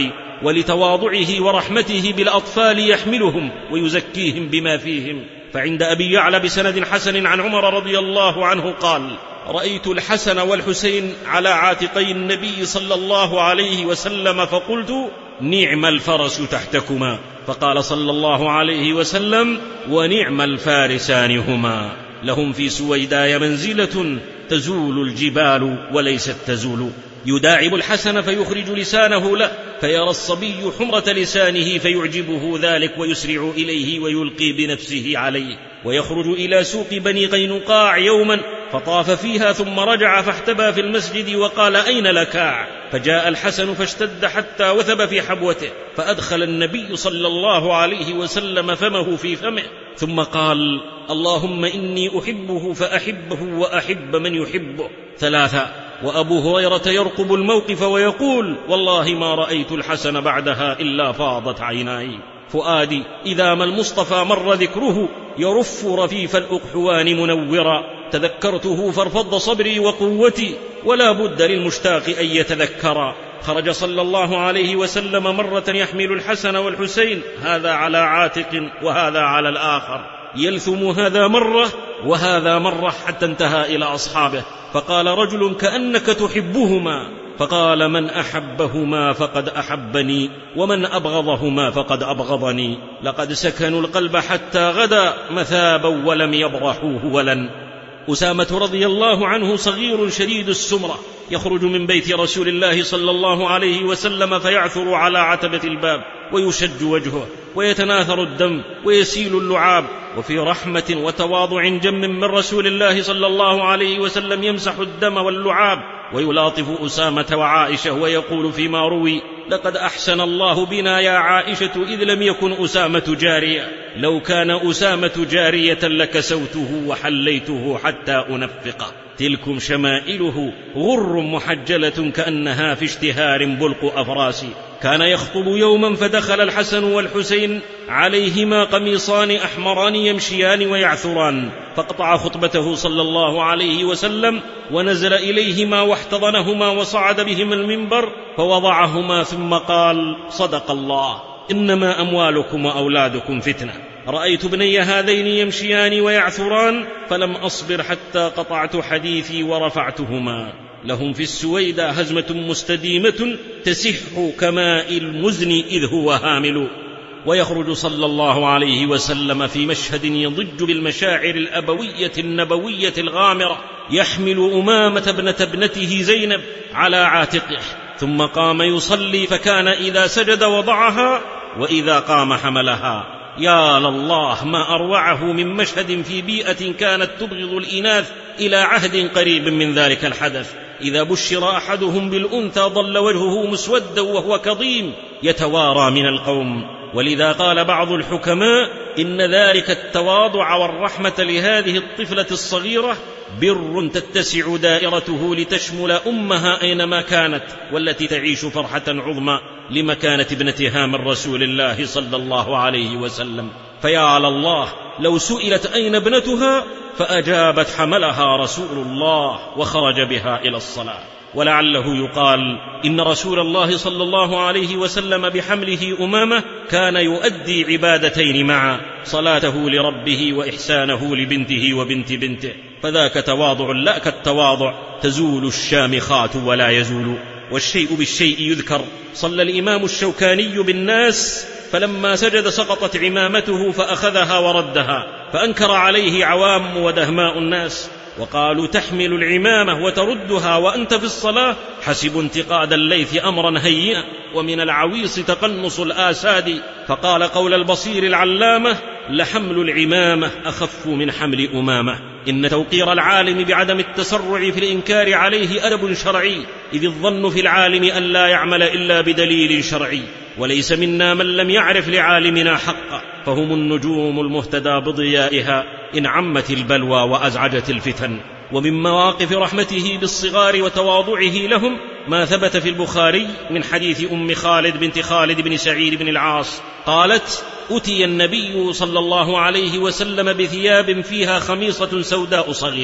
ولتواضعه ورحمته بالأطفال يحملهم ويزكيهم بما فيهم. فعند أبي يعلى بسند حسن عن عمر رضي الله عنه قال: رأيت الحسن والحسين على عاتقي النبي صلى الله عليه وسلم فقلت: نعم الفرس تحتكما. فقال صلى الله عليه وسلم: ونعم الفارسان هما. لهم في سويداء منزلة تزول الجبال وليست تزول. يداعب الحسن فيخرج لسانه له، فيرى الصبي حمرة لسانه فيعجبه ذلك ويسرع إليه ويلقي بنفسه عليه. ويخرج إلى سوق بني قينقاع يوما فطاف فيها ثم رجع فاحتبى في المسجد وقال: أين لكاع؟ فجاء الحسن فاشتد حتى وثب في حبوته، فأدخل النبي صلى الله عليه وسلم فمه في فمه ثم قال: اللهم إني أحبه فأحبه وأحب من يحبه ثلاثة. وأبو هريرة يرقب الموقف ويقول: والله ما رأيت الحسن بعدها إلا فاضت عيناي. فؤادي إذا ما المصطفى مر ذكره يرف رفيف الأقحوان منورا. تذكرته فارفض صبري وقوتي، ولا بد للمشتاق أن يتذكرا. خرج صلى الله عليه وسلم مرة يحمل الحسن والحسين، هذا على عاتق وهذا على الآخر، يلثم هذا مرة وهذا مرة حتى انتهى إلى أصحابه. فقال رجل: كأنك تحبهما. فقال: من أحبهما فقد أحبني، ومن أبغضهما فقد أبغضني. لقد سكنوا القلب حتى غدا مثابا ولم يبرحوه ولن. أسامة رضي الله عنه صغير شديد السمرة، يخرج من بيت رسول الله صلى الله عليه وسلم فيعثر على عتبة الباب ويشج وجهه ويتناثر الدم ويسيل اللعاب، وفي رحمة وتواضع جم من رسول الله صلى الله عليه وسلم يمسح الدم واللعاب ويلاطف أسامة وعائشة ويقول فيما روي: لقد أحسن الله بنا يا عائشة إذ لم يكن أسامة جارية، لو كان أسامة جارية لكسوته وحليته حتى أنفقه. تلكم شمائله غر محجلة كأنها في اشتهار بلق أفراس. كان يخطب يوما فدخل الحسن والحسين عليهما قميصان أحمران يمشيان ويعثران، فقطع خطبته صلى الله عليه وسلم ونزل إليهما واحتضنهما وصعد بهما المنبر فوضعهما ثم قال: صدق الله، إنما أموالكم وأولادكم فتنة. رأيت ابني هذين يمشيان ويعثران فلم أصبر حتى قطعت حديثي ورفعتهما. لهم في السويداء هزمة مستديمة تسح كماء المزن إذ هو هامل. ويخرج صلى الله عليه وسلم في مشهد يضج بالمشاعر الأبوية النبوية الغامرة، يحمل أمامة ابنة ابنته زينب على عاتقه، ثم قام يصلي فكان إذا سجد وضعها وإذا قام حملها. يا لله ما أروعه من مشهد في بيئة كانت تبغض الإناث إلى عهد قريب من ذلك الحدث. إذا بشر أحدهم بالأنثى ظل وجهه مسودا وهو كظيم يتوارى من القوم. ولذا قال بعض الحكماء إن ذلك التواضع والرحمة لهذه الطفلة الصغيرة بر تتسع دائرته لتشمل أمها أينما كانت، والتي تعيش فرحة عظمى لمكانة ابنتها من رسول الله صلى الله عليه وسلم. فيا لله لو سئلت أين ابنتها فأجابت: حملها رسول الله وخرج بها إلى الصلاة. ولعله يقال إن رسول الله صلى الله عليه وسلم بحمله أمامة كان يؤدي عبادتين معا: صلاته لربه وإحسانه لبنته وبنت بنته. فذاك تواضع لا كالتواضع تزول الشامخات ولا يزول. والشيء بالشيء يذكر. صلى الإمام الشوكاني بالناس فلما سجد سقطت عمامته فأخذها وردها، فأنكر عليه عوام ودهماء الناس وقالوا: تحمل العمامة وتردها وأنت في الصلاة؟ حسبوا انتقاد الليث أمرا هيئا، ومن العويص تقنص الآساد. فقال قول البصير العلامة: لحمل العمامة أخف من حمل أمامة. إن توقير العالم بعدم التسرع في الإنكار عليه أدب شرعي، إذ الظن في العالم أن لا يعمل إلا بدليل شرعي. وليس منا من لم يعرف لعالمنا حقا، فهم النجوم المهتدى بضيائها إن عمت البلوى وأزعجت الفتن. ومن مواقف رحمته بالصغار وتواضعه لهم ما ثبت في البخاري من حديث أم خالد بنت خالد بن سعيد بن العاص قالت: أتي النبي صلى الله عليه وسلم بثياب فيها خميصة سوداء صغيرة،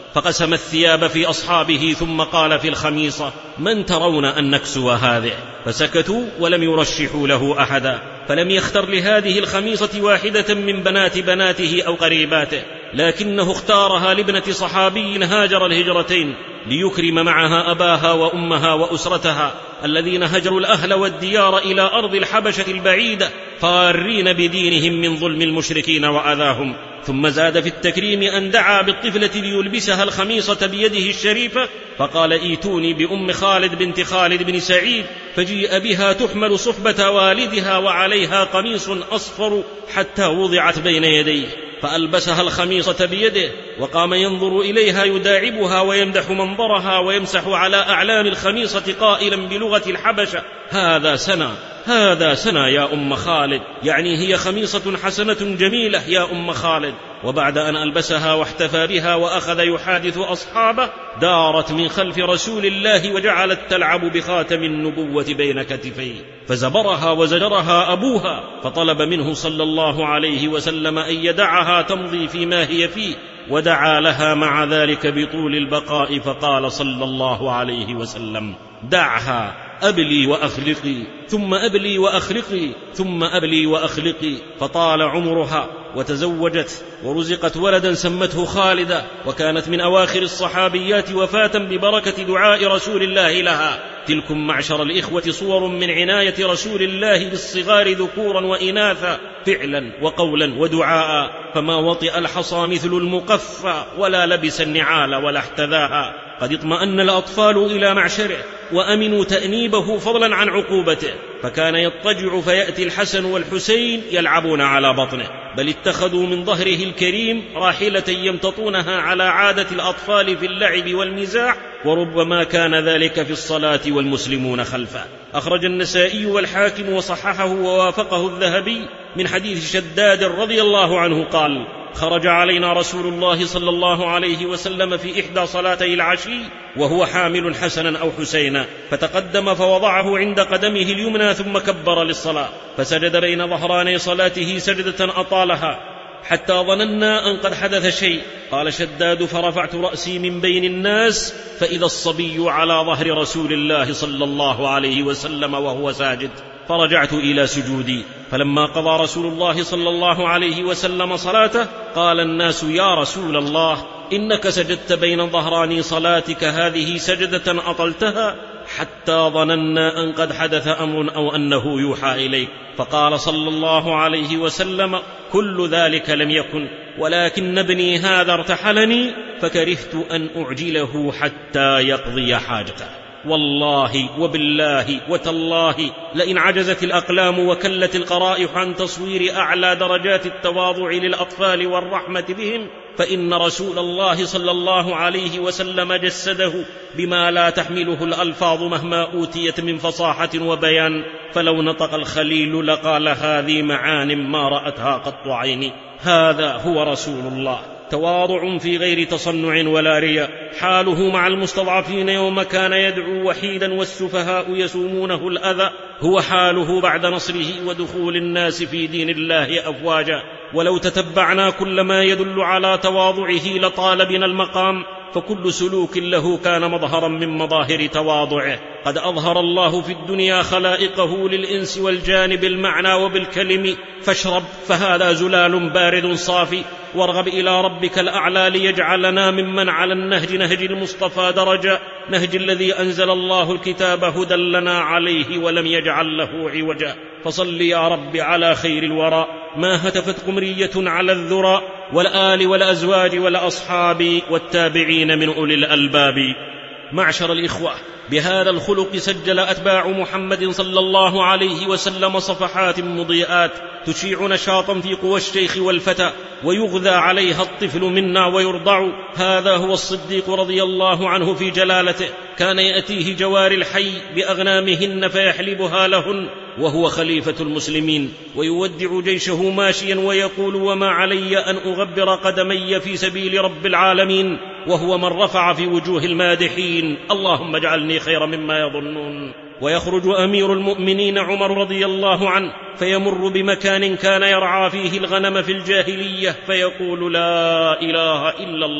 فقسم الثياب في أصحابه ثم قال في الخميصة: من ترون أن نكسو هذه؟ فسكتوا ولم يرشحوا له أحدا، فلم يختر لهذه الخميصة واحدة من بنات بناته أو قريباته، لكنه اختارها لابنة صحابي هاجر الهجرتين ليكرم معها أباها وأمها وأسرتها الذين هجروا الأهل والديار إلى أرض الحبشة البعيدة فارين بدينهم من ظلم المشركين وأذاهم. ثم زاد في التكريم أن دعا بالطفلة ليلبسها الخميصة بيده الشريفة، فقال: ايتوني بأم خالد بنت خالد بن سعيد، فجيء بها تحمل صحبة والدها وعليها قميص أصفر حتى وضعت بين يديه، فألبسها الخميصة بيده وقام ينظر إليها يداعبها ويمدح منظرها ويمسح على أعلام الخميصة قائلا بلغة الحبشة: هذا سنا هذا سنا يا أم خالد، يعني هي خميصة حسنة جميلة يا أم خالد. وبعد أن ألبسها واحتفى بها وأخذ يحادث أصحابه دارت من خلف رسول الله وجعلت تلعب بخاتم النبوة بين كتفيه، فزبرها وزجرها أبوها، فطلب منه صلى الله عليه وسلم أن يدعها تمضي فيما هي فيه، ودعا لها مع ذلك بطول البقاء، فقال صلى الله عليه وسلم: دعها، أبلي وأخلقي، ثم أبلي وأخلقي، ثم أبلي وأخلقي. فطال عمرها وتزوجت ورزقت ولدا سمته خالدة، وكانت من أواخر الصحابيات وفاة ببركة دعاء رسول الله لها. تلكم معشر الإخوة صور من عناية رسول الله بالصغار ذكورا وإناثا فعلا وقولا ودعاء، فما وطئ الحصى مثل المقفى ولا لبس النعال ولا احتذاها. قد اطمأن الأطفال إلى معشره وأمنوا تأنيبه فضلا عن عقوبته، فكان يضطجع فيأتي الحسن والحسين يلعبون على بطنه، بل اتخذوا من ظهره الكريم راحلة يمتطونها على عادة الأطفال في اللعب والمزاح، وربما كان ذلك في الصلاة والمسلمون خلفه. أخرج النسائي والحاكم وصححه ووافقه الذهبي من حديث شداد رضي الله عنه قال: خرج علينا رسول الله صلى الله عليه وسلم في إحدى صلاتي العشي وهو حامل حسنا أو حسينا، فتقدم فوضعه عند قدمه اليمنى ثم كبر للصلاة، فسجد بين ظهراني صلاته سجدة أطالها حتى ظننا أن قد حدث شيء. قال شداد: فرفعت رأسي من بين الناس فإذا الصبي على ظهر رسول الله صلى الله عليه وسلم وهو ساجد، فرجعت إلى سجودي. فلما قضى رسول الله صلى الله عليه وسلم صلاته قال الناس: يا رسول الله، إنك سجدت بين ظهراني صلاتك هذه سجدة أطلتها حتى ظننا أن قد حدث أمر أو أنه يوحى إليك. فقال صلى الله عليه وسلم: كل ذلك لم يكن، ولكن ابني هذا ارتحلني فكرهت أن أعجله حتى يقضي حاجته. والله وبالله وتالله لئن عجزت الأقلام وكلت القرائح عن تصوير أعلى درجات التواضع للأطفال والرحمة بهم، فإن رسول الله صلى الله عليه وسلم جسده بما لا تحمله الألفاظ مهما أوتيت من فصاحة وبيان، فلو نطق الخليل لقال: هذه معان ما رأتها قط عيني. هذا هو رسول الله، تواضع في غير تصنع ولا رياء. حاله مع المستضعفين يوم كان يدعو وحيدا والسفهاء يسومونه الأذى هو حاله بعد نصره ودخول الناس في دين الله أفواجا. ولو تتبعنا كل ما يدل على تواضعه لطال بنا المقام، فكل سلوك له كان مظهرا من مظاهر تواضعه. قد أظهر الله في الدنيا خلائقه للإنس والجان بالمعنى وبالكلم، فاشرب فهذا زلال بارد صافي، وارغب إلى ربك الأعلى ليجعلنا ممن على النهج نهج المصطفى درجا، نهج الذي أنزل الله الكتاب هدى لنا عليه ولم يجعل له عوجا. فصل يا رب على خير الورى ما هتفت قمرية على الذرى، والآل والأزواج والأصحاب والتابعين من أولي الألباب. معشر الإخوة، بهذا الخلق سجل أتباع محمد صلى الله عليه وسلم صفحات مضيئات تشيع نشاطا في قوى الشيخ والفتى، ويغذى عليها الطفل منا ويرضع. هذا هو الصديق رضي الله عنه في جلالته، كان يأتيه جوار الحي بأغنامهن فيحلبها لهن، وهو خليفة المسلمين، ويودع جيشه ماشيا ويقول: وما علي أن أغبر قدمي في سبيل رب العالمين، وهو من رفع في وجوه المادحين: اللهم اجعلني خير مما يظنون. ويخرج أمير المؤمنين عمر رضي الله عنه فيمر بمكان كان يرعى فيه الغنم في الجاهلية، فيقول: لا إله إلا الله،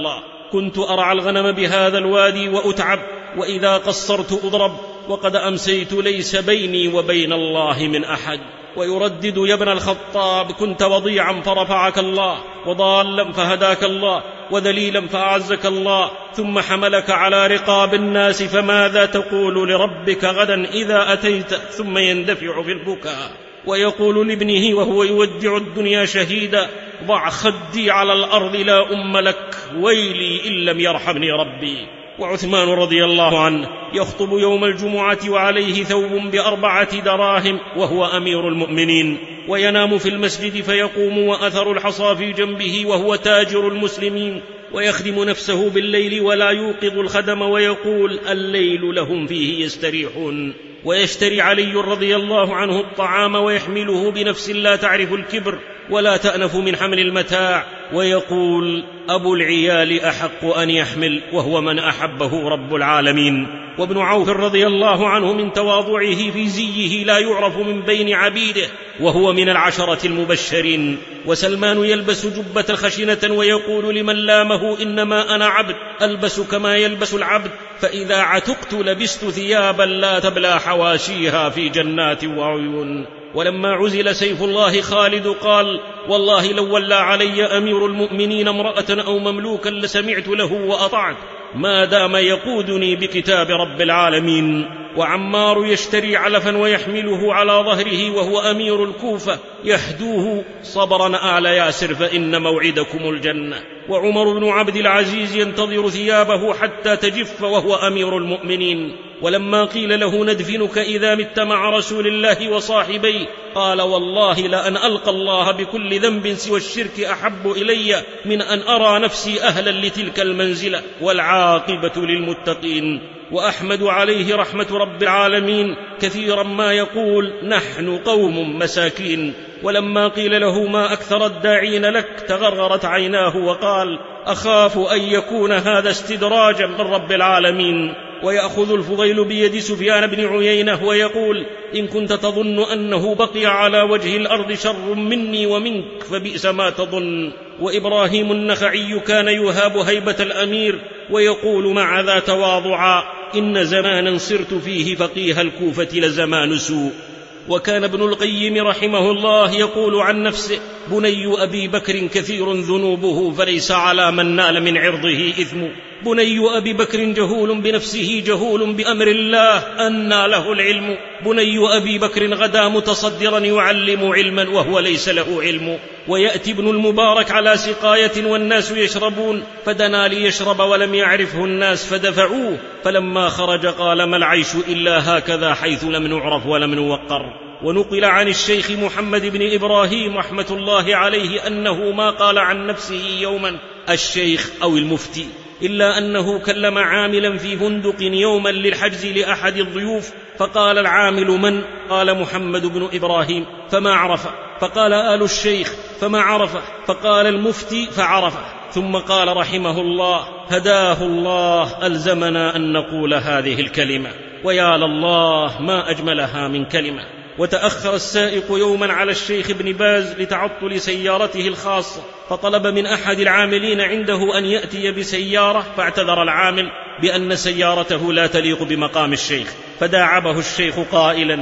كنت أرعى الغنم بهذا الوادي وأتعب، وإذا قصرت أضرب، وقد أمسيت ليس بيني وبين الله من أحد. ويردد: يا ابن الخطاب، كنت وضيعا فرفعك الله، وضالا فهداك الله، وذليلا فأعزك الله، ثم حملك على رقاب الناس، فماذا تقول لربك غدا إذا أتيت؟ ثم يندفع في البكاء ويقول لابنه وهو يودع الدنيا شهيدا: ضع خدي على الأرض لا أم لك، ويلي إن لم يرحمني ربي. وعثمان رضي الله عنه يخطب يوم الجمعة وعليه ثوب بأربعة دراهم وهو أمير المؤمنين، وينام في المسجد فيقوم وأثر الحصى في جنبه وهو تاجر المسلمين، ويخدم نفسه بالليل ولا يوقظ الخدم، ويقول: الليل لهم فيه يستريحون. ويشتري علي رضي الله عنه الطعام ويحمله بنفس لا تعرف الكبر ولا تأنف من حمل المتاع، ويقول: أبو العيال أحق أن يحمل، وهو من أحبه رب العالمين. وابن عوف رضي الله عنه من تواضعه في زيه لا يعرف من بين عبيده، وهو من العشرة المبشرين. وسلمان يلبس جبة خشنة ويقول لمن لامه: إنما أنا عبد ألبس كما يلبس العبد، فإذا عتقت لبست ثيابا لا تبلى حواشيها في جنات وعيون. ولما عزل سيف الله خالد قال: والله لو ولى علي أمير المؤمنين امرأة أو مملوكا لسمعت له وأطعت، ما دام يقودني بكتاب رب العالمين. وعمار يشتري علفا ويحمله على ظهره وهو أمير الكوفة يحدوه: صبرا آل ياسر فإن موعدكم الجنة. وعمر بن عبد العزيز ينتظر ثيابه حتى تجف وهو أمير المؤمنين. ولما قيل له: ندفنك إذا مت مع رسول الله وصاحبيه، قال: والله لأن ألقى الله بكل ذنب سوى الشرك أحب إلي من أن أرى نفسي أهلا لتلك المنزلة، والعاقبة للمتقين. وأحمد عليه رحمة رب العالمين كثيرا ما يقول: نحن قوم مساكين. ولما قيل له: ما أكثر الداعين لك، تغرغرت عيناه وقال: أخاف أن يكون هذا استدراجا من رب العالمين. ويأخذ الفضيل بيد سفيان بن عيينة ويقول: إن كنت تظن أنه بقي على وجه الأرض شر مني ومنك فبئس ما تظن. وإبراهيم النخعي كان يهاب هيبة الأمير ويقول مع ذا تواضعا: إن زمانا صرت فيه فقيه الكوفة لزمان سوء. وكان ابن القيم رحمه الله يقول عن نفسه: بني أبي بكر كثير ذنوبه فليس على من نال من عرضه إثم. بني أبي بكر جهول بنفسه جهول بأمر الله أنى له العلم. بني أبي بكر غدا متصدرا يعلم علما وهو ليس له علم. ويأتي ابن المبارك على سقاية والناس يشربون، فدنا ليشرب ولم يعرفه الناس فدفعوه، فلما خرج قال: ما العيش إلا هكذا حيث لم نعرف ولم نوقر. ونقل عن الشيخ محمد بن إبراهيم رحمة الله عليه أنه ما قال عن نفسه يوما الشيخ أو المفتي، إلا أنه كلم عاملا في فندق يوما للحجز لأحد الضيوف، فقال العامل: من؟ قال: محمد بن إبراهيم. فما عرفه. فقال: آل الشيخ. فما عرفه. فقال: المفتي. فعرفه. ثم قال رحمه الله: هداه الله، ألزمنا أن نقول هذه الكلمة، ويا لله ما أجملها من كلمة. وتأخر السائق يوما على الشيخ ابن باز لتعطل سيارته الخاصة، فطلب من أحد العاملين عنده أن يأتي بسيارة، فاعتذر العامل بأن سيارته لا تليق بمقام الشيخ، فداعبه الشيخ قائلا: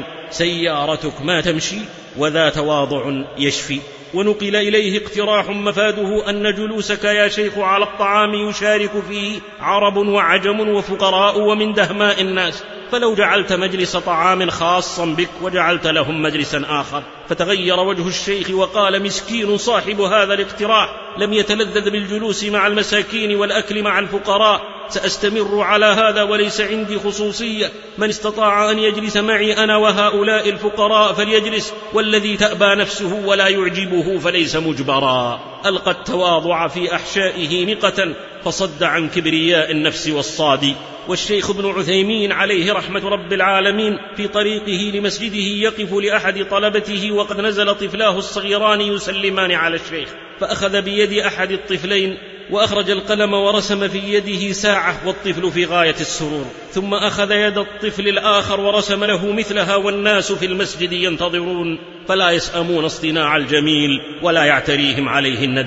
سيارتك ما تمشي، وذا تواضع يشفي. ونقل إليه اقتراح مفاده أن جلوسك يا شيخ على الطعام يشارك فيه عرب وعجم وفقراء ومن دهماء الناس، فلو جعلت مجلس طعام خاصا بك وجعلت لهم مجلسا آخر. فتغير وجه الشيخ وقال: مسكين صاحب هذا الاقتراح، لم يتلذذ بالجلوس مع المساكين والأكل مع الفقراء، سأستمر على هذا وليس عندي خصوصية، من استطاع أن يجلس معي أنا وهؤلاء الفقراء فليجلس، والذي تأبى نفسه ولا يعجبه فليس مجبرا. ألقى التواضع في أحشائه نقة فصد عن كبرياء النفس والصاد. والشيخ ابن عثيمين عليه رحمة رب العالمين في طريقه لمسجده يقف لأحد طلبته وقد نزل طفلاه الصغيران يسلمان على الشيخ، فأخذ بيد أحد الطفلين وأخرج القلم ورسم في يده ساعة والطفل في غاية السرور، ثم أخذ يد الطفل الآخر ورسم له مثلها والناس في المسجد ينتظرون، فلا يسأمون اصطناع الجميل ولا يعتريهم عليه الندم.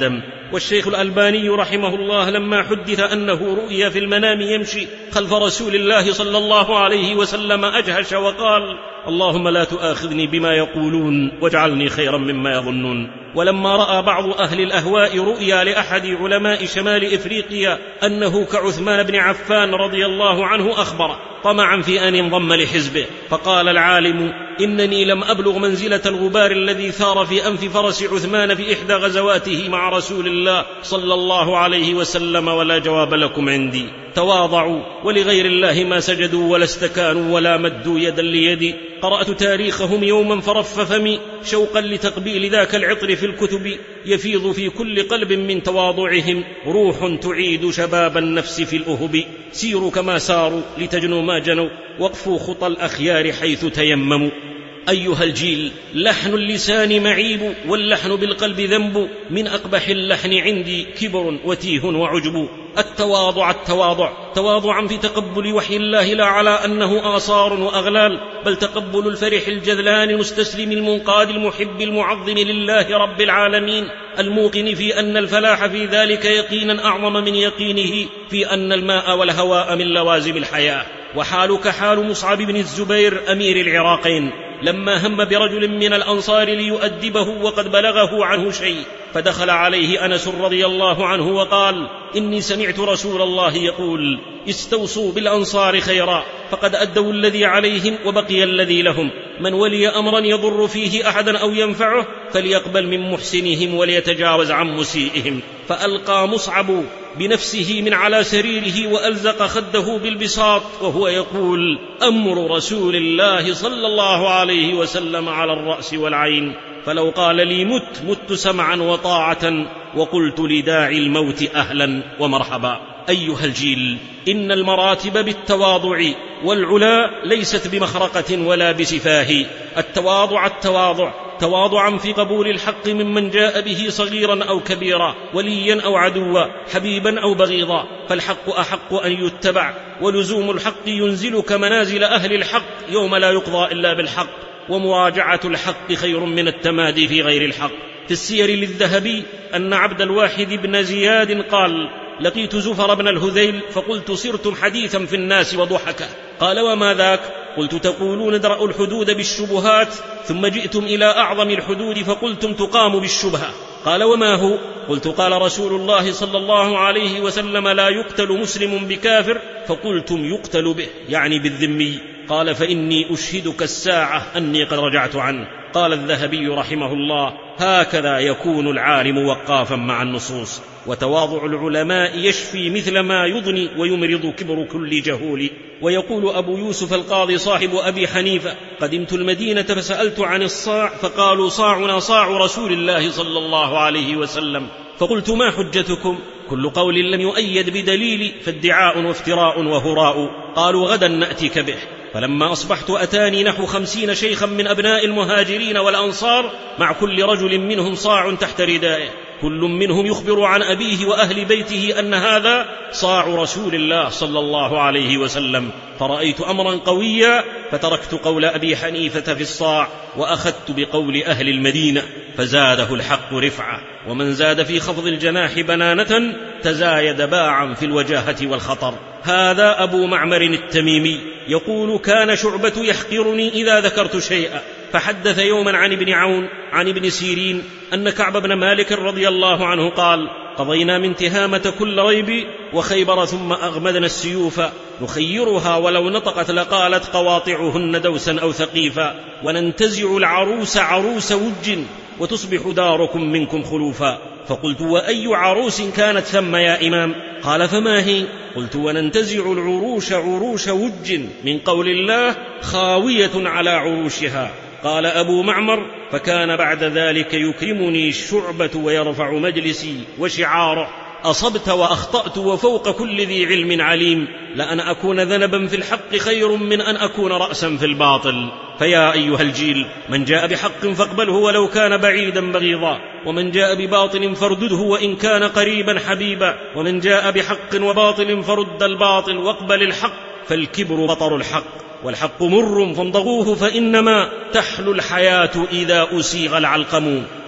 والشيخ الألباني رحمه الله لما حدث أنه رؤي في المنام يمشي خلف رسول الله صلى الله عليه وسلم أجهش وقال: اللهم لا تؤاخذني بما يقولون واجعلني خيرا مما يظنون. ولما رأى بعض أهل الأهواء رؤيا لأحد علماء شمال إفريقيا أنه كعثمان بن عفان رضي الله عنه أخبر طمعا في أن ينضم لحزبه، فقال العالم: إنني لم أبلغ منزلة الغبار الذي ثار في أنف فرس عثمان في إحدى غزواته مع رسول الله صلى الله عليه وسلم، ولا جواب لكم عندي. تواضعوا ولغير الله ما سجدوا ولا استكانوا ولا مدوا يدا ليدي. قرأت تاريخهم يوما فرف فمي شوقا لتقبيل ذاك العطر في الكتب، يفيض في كل قلب من تواضعهم روح تعيد شباب النفس في الأهب. سيروا كما ساروا لتجنوا ما جنوا، وقفوا خطى الأخيار حيث تيمموا. أيها الجيل، لحن اللسان معيب واللحن بالقلب ذنب، من أقبح اللحن عندي كبر وتيه وعجب. التواضع التواضع تواضعا في تقبل وحي الله، لا على أنه آثار وأغلال، بل تقبل الفرح الجذلان المستسلم المنقاد المحب المعظم لله رب العالمين، الموقن في أن الفلاح في ذلك يقينا أعظم من يقينه في أن الماء والهواء من لوازم الحياة. وحالك حال مصعب بن الزبير أمير العراقين لما هم برجل من الأنصار ليؤدبه وقد بلغه عنه شيء، فدخل عليه أنس رضي الله عنه وقال: إني سمعت رسول الله يقول: استوصوا بالأنصار خيرا، فقد أدوا الذي عليهم وبقي الذي لهم، من ولي أمرا يضر فيه أحدا أو ينفعه فليقبل من محسنهم وليتجاوز عن مسيئهم. فألقى مصعب بنفسه من على سريره وألزق خده بالبساط وهو يقول: أمر رسول الله صلى الله عليه وسلم على الرأس والعين، فلو قال لي مت مت سمعا وطاعة، وقلت لداعي الموت أهلا ومرحبا. أيها الجيل، إن المراتب بالتواضع والعلا ليست بمخرقة ولا بسفاه. التواضع التواضع تواضعا في قبول الحق ممن جاء به صغيرا أو كبيرا، وليا أو عدوا، حبيبا أو بغيضا، فالحق أحق أن يتبع، ولزوم الحق ينزلك منازل أهل الحق يوم لا يقضى إلا بالحق، ومراجعة الحق خير من التمادي في غير الحق. في السير للذهبي أن عبد الواحد بن زياد قال: لقيت زفر بن الهذيل فقلت: صرتم حديثا في الناس وضحكا. قال: وما ذاك؟ قلت: تقولون ادرأوا الحدود بالشبهات، ثم جئتم إلى أعظم الحدود فقلتم تقام بالشبهة. قال: وما هو؟ قلت: قال رسول الله صلى الله عليه وسلم: لا يقتل مسلم بكافر، فقلتم يقتل به، يعني بالذمي. قال: فإني أشهدك الساعة أني قد رجعت عنه. قال الذهبي رحمه الله: هكذا يكون العالم وقافا مع النصوص. وتواضع العلماء يشفي مثل ما يضني ويمرض كبر كل جهول. ويقول أبو يوسف القاضي صاحب أبي حنيفة: قدمت المدينة فسألت عن الصاع، فقالوا: صاعنا صاع رسول الله صلى الله عليه وسلم. فقلت: ما حجتكم؟ كل قول لم يؤيد بدليل فادعاء وافتراء وهراء. قالوا: غدا نأتيك به. فلما أصبحت أتاني نحو خمسين شيخا من أبناء المهاجرين والأنصار، مع كل رجل منهم صاع تحت ردائه، كل منهم يخبر عن أبيه وأهل بيته أن هذا صاع رسول الله صلى الله عليه وسلم. فرأيت أمرا قويا، فتركت قول أبي حنيفة في الصاع وأخذت بقول أهل المدينة، فزاده الحق رفعة. ومن زاد في خفض الجناح بنانة تزايد باعا في الوجاهة والخطر. هذا أبو معمر التميمي يقول: كان شعبة يحقرني إذا ذكرت شيئا، فحدث يوما عن ابن عون عن ابن سيرين أن كعب بن مالك رضي الله عنه قال: قضينا من تهامة كل ريب وخيبر، ثم أغمدنا السيوف، نخيرها ولو نطقت لقالت قواطعهن دوسا أو ثقيفا، وننتزع العروس عروس وج، وتصبح داركم منكم خلوفا. فقلت: وأي عروس كانت ثم يا إمام؟ قال: فما هي؟ قلت: وننتزع العروش عروش وج من قول الله خاوية على عروشها. قال أبو معمر: فكان بعد ذلك يكرمني الشعبة ويرفع مجلسي وشعاره: أصبت وأخطأت وفوق كل ذي علم عليم، لأن أكون ذنبا في الحق خير من أن أكون رأسا في الباطل. فيا أيها الجيل، من جاء بحق فاقبله ولو كان بعيدا بغيضا، ومن جاء بباطل فارده وإن كان قريبا حبيبا، ومن جاء بحق وباطل فرد الباطل واقبل الحق، فالكبر بطر الحق، والحق مر فامضغوه، فإنما تحلو الحياة إذا أسيغ العلقم.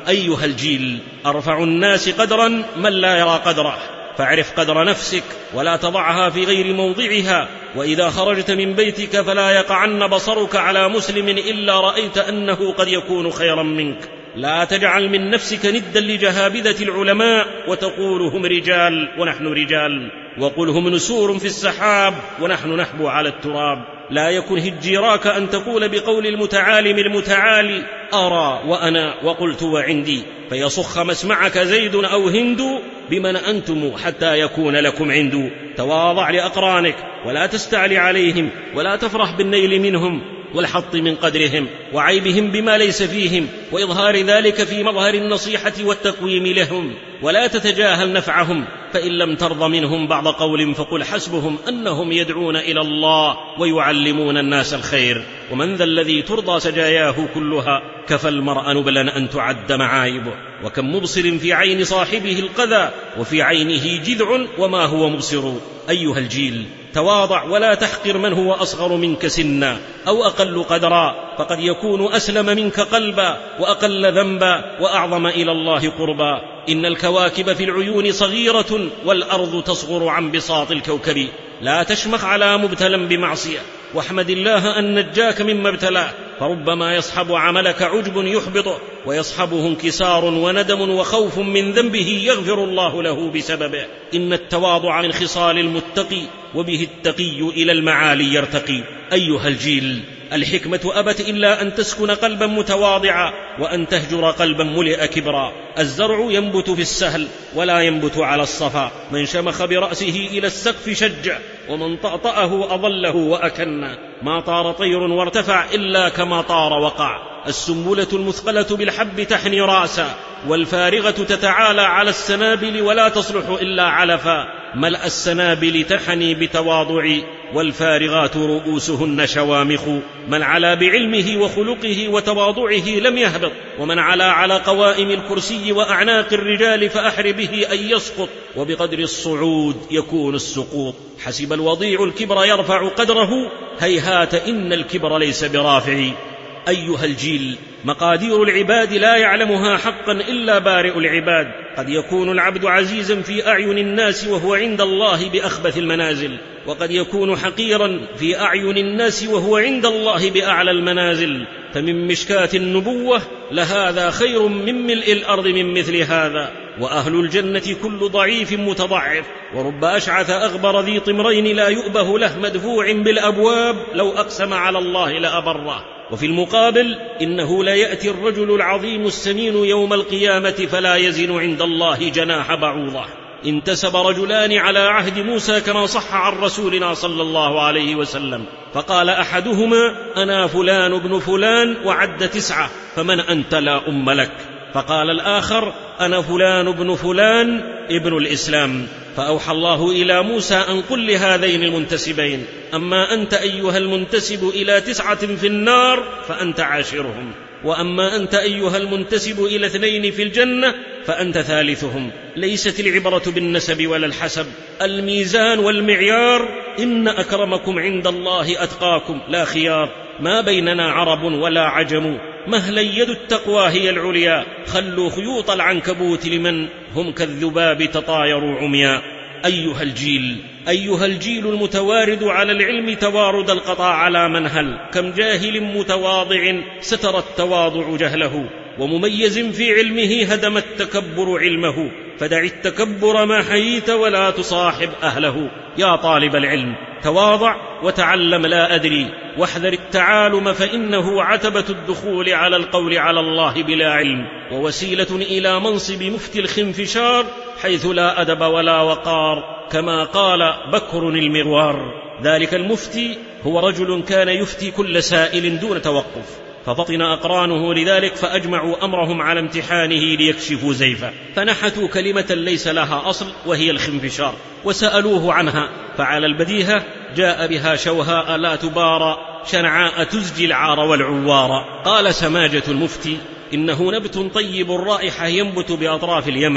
أيها الجيل، أرفع الناس قدرا من لا يرى قدره، فاعرف قدر نفسك ولا تضعها في غير موضعها. وإذا خرجت من بيتك فلا يقعن بصرك على مسلم إلا رأيت أنه قد يكون خيرا منك. لا تجعل من نفسك ندا لجهابذة العلماء وتقول هم رجال ونحن رجال، وقل هم نسور في السحاب ونحن نحبو على التراب. لا يكن هجيراك أن تقول بقول المتعالم المتعالي أرى وأنا وقلت وعندي، فيصخ مسمعك زيد أو هند بمن أنتم حتى يكون لكم عند. تواضع لأقرانك ولا تستعلي عليهم، ولا تفرح بالنيل منهم والحط من قدرهم وعيبهم بما ليس فيهم، وإظهار ذلك في مظهر النصيحة والتقويم لهم. ولا تتجاهل نفعهم، فإن لم ترض منهم بعض قول فقل حسبهم أنهم يدعون إلى الله ويعلمون الناس الخير. ومن ذا الذي ترضى سجاياه كلها، كفى المرء نبلا أن تعد معايبه. وكم مبصر في عين صاحبه القذى، وفي عينه جذع وما هو مبصر. أيها الجيل، تواضع ولا تحقر من هو أصغر منك سنا أو أقل قدرا، فقد يكون أسلم منك قلبا وأقل ذنبا وأعظم إلى الله قربا. إن الكواكب في العيون صغيرة والأرض تصغر عن بساط الكوكب. لا تشمخ على مبتلا بمعصية، واحمد الله أن نجاك مما ابتلاه، فربما يصحب عملك عجب يحبطه، ويصحبه انكسار وندم وخوف من ذنبه يغفر الله له بسببه. إن التواضع من خصال المتقي، وبه التقي إلى المعالي يرتقي. أيها الجيل، الحكمة أبت إلا أن تسكن قلبا متواضعا، وأن تهجر قلبا ملئ كبرا. الزرع ينبت في السهل ولا ينبت على الصفا. من شمخ برأسه إلى السقف شجع، ومن طأطأه أضله وأكن. ما طار طير وارتفع إلا كما طار وقع. السنبلة المثقلة بالحب تحني رأسا، والفارغة تتعالى على السنابل ولا تصلح إلا علفا. ملأ السنابل تحني بتواضع، والفارغات رؤوسهن شوامخ. من علا بعلمه وخلقه وتواضعه لم يهبط، ومن علا على قوائم الكرسي وأعناق الرجال فأحر به أن يسقط، وبقدر الصعود يكون السقوط. حسب الوضيع الكبر يرفع قدره، هيهات إن الكبر ليس برافع. أيها الجيل، مقادير العباد لا يعلمها حقا إلا بارئ العباد. قد يكون العبد عزيزا في أعين الناس وهو عند الله بأخبث المنازل، وقد يكون حقيرا في أعين الناس وهو عند الله بأعلى المنازل. فمن مشكاة النبوة لهذا خير من ملء الأرض من مثل هذا. وأهل الجنة كل ضعيف متضعف، ورب أشعث أغبر ذي طمرين لا يؤبه له مدفوع بالأبواب، لو أقسم على الله لأبره. وفي المقابل إنه لا يأتي الرجل العظيم السمين يوم القيامة فلا يزن عند الله جناح بعوضة. انتسب رجلان على عهد موسى كما صح عن رسولنا صلى الله عليه وسلم، فقال أحدهما أنا فلان ابن فلان وعد تسعة، فمن أنت لا أم لك. فقال الآخر أنا فلان ابن فلان ابن الإسلام. فأوحى الله إلى موسى أن قل لهذين المنتسبين أما أنت أيها المنتسب إلى تسعة في النار فأنت عاشرهم، وأما أنت أيها المنتسب إلى اثنين في الجنة فأنت ثالثهم. ليست العبرة بالنسب ولا الحسب، الميزان والمعيار إن أكرمكم عند الله أتقاكم، لا خيار. ما بيننا عرب ولا عجم، مهلا يد التقوى هي العليا. خلوا خيوط العنكبوت لمن هم كالذباب تطايروا عمياء. أيها الجيل، أيها الجيل المتوارد على العلم توارد القطاع على منهل. كم جاهل متواضع ستر التواضع جهله، ومميز في علمه هدم التكبر علمه. فدع التكبر ما حييت ولا تصاحب أهله. يا طالب العلم، تواضع وتعلم لا أدري، واحذر التعالم فإنه عتبة الدخول على القول على الله بلا علم، ووسيلة إلى منصب مفتي الخنفشار حيث لا أدب ولا وقار، كما قال بكر المروار. ذلك المفتي هو رجل كان يفتي كل سائل دون توقف، ففطن أقرانه لذلك فأجمعوا أمرهم على امتحانه ليكشفوا زيفه، فنحتوا كلمة ليس لها أصل وهي الخنفشار، وسألوه عنها فعلى البديهة جاء بها شوهاء لا تبارى، شنعاء تزجي العار والعوار. قال سماجة المفتي إنه نبت طيب الرائحة ينبت بأطراف اليمن،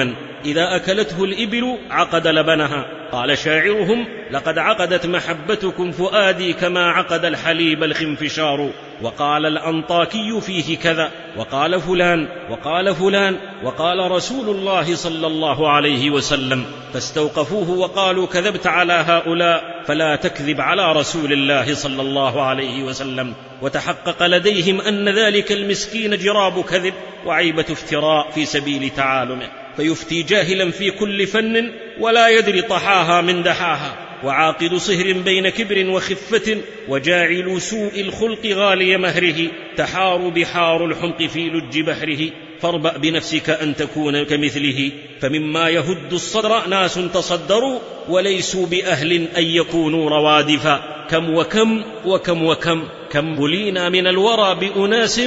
إذا أكلته الإبل عقد لبنها. قال شاعرهم: لقد عقدت محبتكم فؤادي كما عقد الحليب الخنفشار. وقال الأنطاكي فيه كذا، وقال فلان وقال فلان وقال رسول الله صلى الله عليه وسلم، فاستوقفوه وقالوا: كذبت على هؤلاء فلا تكذب على رسول الله صلى الله عليه وسلم. وتحقق لديهم أن ذلك المسكين جراب كذب وعيبة افتراء في سبيل تعالمه، فيفتي جاهلا في كل فن ولا يدري طحاها من دحاها، وعاقد صهر بين كبر وخفة، وجاعل سوء الخلق غالي مهره، تحار بحار الحمق في لج بحره. فاربأ بنفسك أن تكون كمثله، فمما يهد الصدر ناس تصدروا وليسوا بأهل أن يكونوا روادفا. كم وكم وكم وكم كم بلينا من الورى بأناس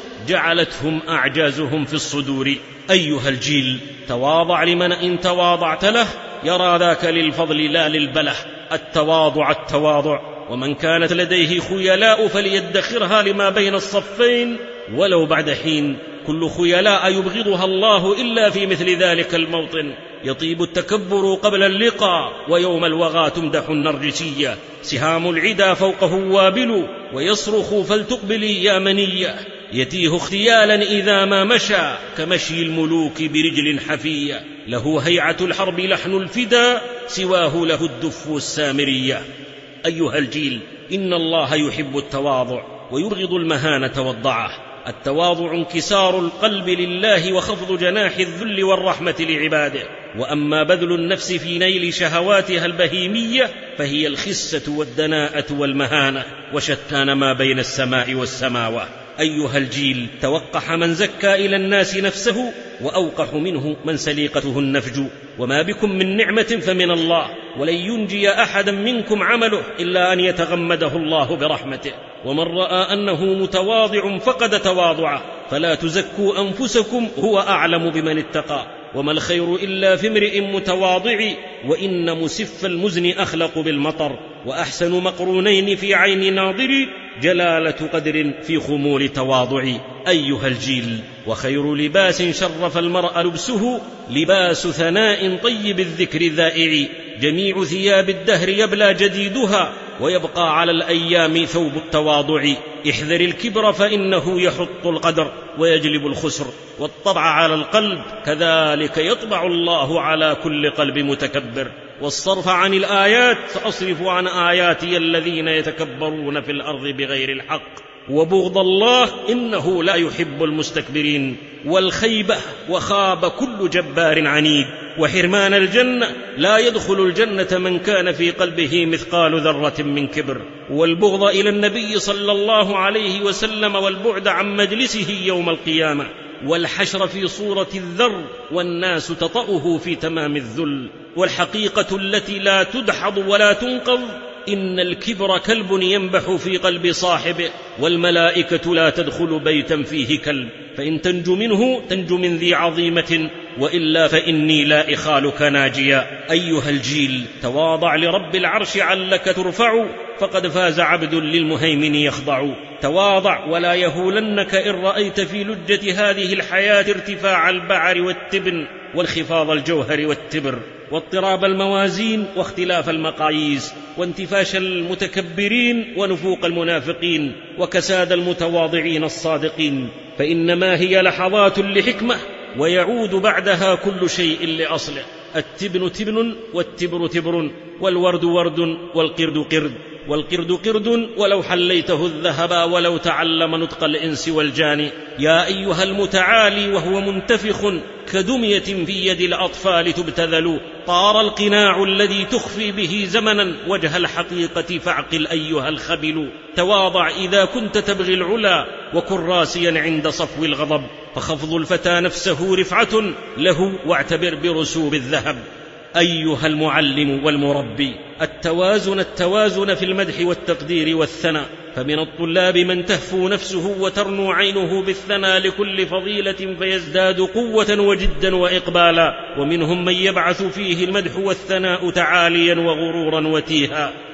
جعلتهم أعجازهم في الصدور. أيها الجيل، تواضع لمن إن تواضعت له يرى ذاك للفضل لا للبله. التواضع التواضع، ومن كانت لديه خيلاء فليدخرها لما بين الصفين ولو بعد حين. كل خيلاء يبغضها الله إلا في مثل ذلك الموطن. يطيب التكبر قبل اللقاء، ويوم الوغى تمدح النرجسية. سهام العدا فوقه وابل، ويصرخ فلتقبلي يا منية. يتيه اختيالا إذا ما مشى، كمشي الملوك برجل حفية. له هيعة الحرب لحن الفدا، سواه له الدف السامرية. أيها الجيل، إن الله يحب التواضع ويبغض المهانة والضعة. التواضع انكسار القلب لله وخفض جناح الذل والرحمة لعباده. وأما بذل النفس في نيل شهواتها البهيمية فهي الخسة والدناءة والمهانة، وشتان ما بين السماء والسماوات. أيها الجيل، توقح من زكى إلى الناس نفسه، وأوقح منه من سليقته النفج. وما بكم من نعمة فمن الله، ولن ينجي أحدا منكم عمله إلا أن يتغمده الله برحمته. ومن رأى أنه متواضع فقد تواضعه، فلا تزكوا أنفسكم، هو أعلم بمن اتقى. وما الخير إلا في امرئ متواضع، وإن مسف المزن أخلق بالمطر. وأحسن مقرونين في عين ناظر، جلالة قدر في خمول تواضع. أيها الجيل، وخير لباس شرف المرء لبسه، لباس ثناء طيب الذكر ذائع. جميع ثياب الدهر يبلى جديدها، ويبقى على الأيام ثوب التواضع. احذر الكبر فإنه يحط القدر ويجلب الخسر، والطبع على القلب كذلك يطبع الله على كل قلب متكبر. والصرف عن الآيات، فأصرف عن آياتي الذين يتكبرون في الأرض بغير الحق. وبغض الله إنه لا يحب المستكبرين. والخيبة، وخاب كل جبار عنيد. وحرمان الجنة، لا يدخل الجنة من كان في قلبه مثقال ذرة من كبر. والبغض إلى النبي صلى الله عليه وسلم، والبعد عن مجلسه يوم القيامة. والحشر في صورة الذر، والناس تطأه في تمام الذل. والحقيقة التي لا تدحض ولا تنقض، إن الكبر كلب ينبح في قلب صاحبه، والملائكة لا تدخل بيتا فيه كلب، فإن تنجو منه تنجو من ذي عظيمة، وإلا فإني لا إخالك ناجيا. أيها الجيل، تواضع لرب العرش علك ترفع، فقد فاز عبد للمهيمن يخضع. تواضع ولا يهولنك إن رأيت في لجة هذه الحياة ارتفاع البعر والتبن، وانخفاض الجوهر والتبر، واضطراب الموازين، واختلاف المقاييس، وانتفاش المتكبرين، ونفوق المنافقين، وكساد المتواضعين الصادقين. فإنما هي لحظات لحكمة، ويعود بعدها كل شيء لأصله. التبن تبن، والتبر تبر، والورد ورد، والقرد قرد، والقرد قرد ولو حليته الذهب، ولو تعلم نطق الإنس والجان. يا أيها المتعالي وهو منتفخ، كدمية في يد الأطفال تبتذل. طار القناع الذي تخفي به زمنا وجه الحقيقة، فاعقل أيها الخبل. تواضع إذا كنت تبغي العلا، وكن راسيا عند صفو الغضب، فخفض الفتى نفسه رفعة له، واعتبر برسوب الذهب. أيها المعلم والمربي، التوازن التوازن في المدح والتقدير والثناء. فمن الطلاب من تهفو نفسه وترنو عينه بالثناء لكل فضيلة، فيزداد قوة وجدا وإقبالا. ومنهم من يبعث فيه المدح والثناء تعاليا وغرورا وتيها،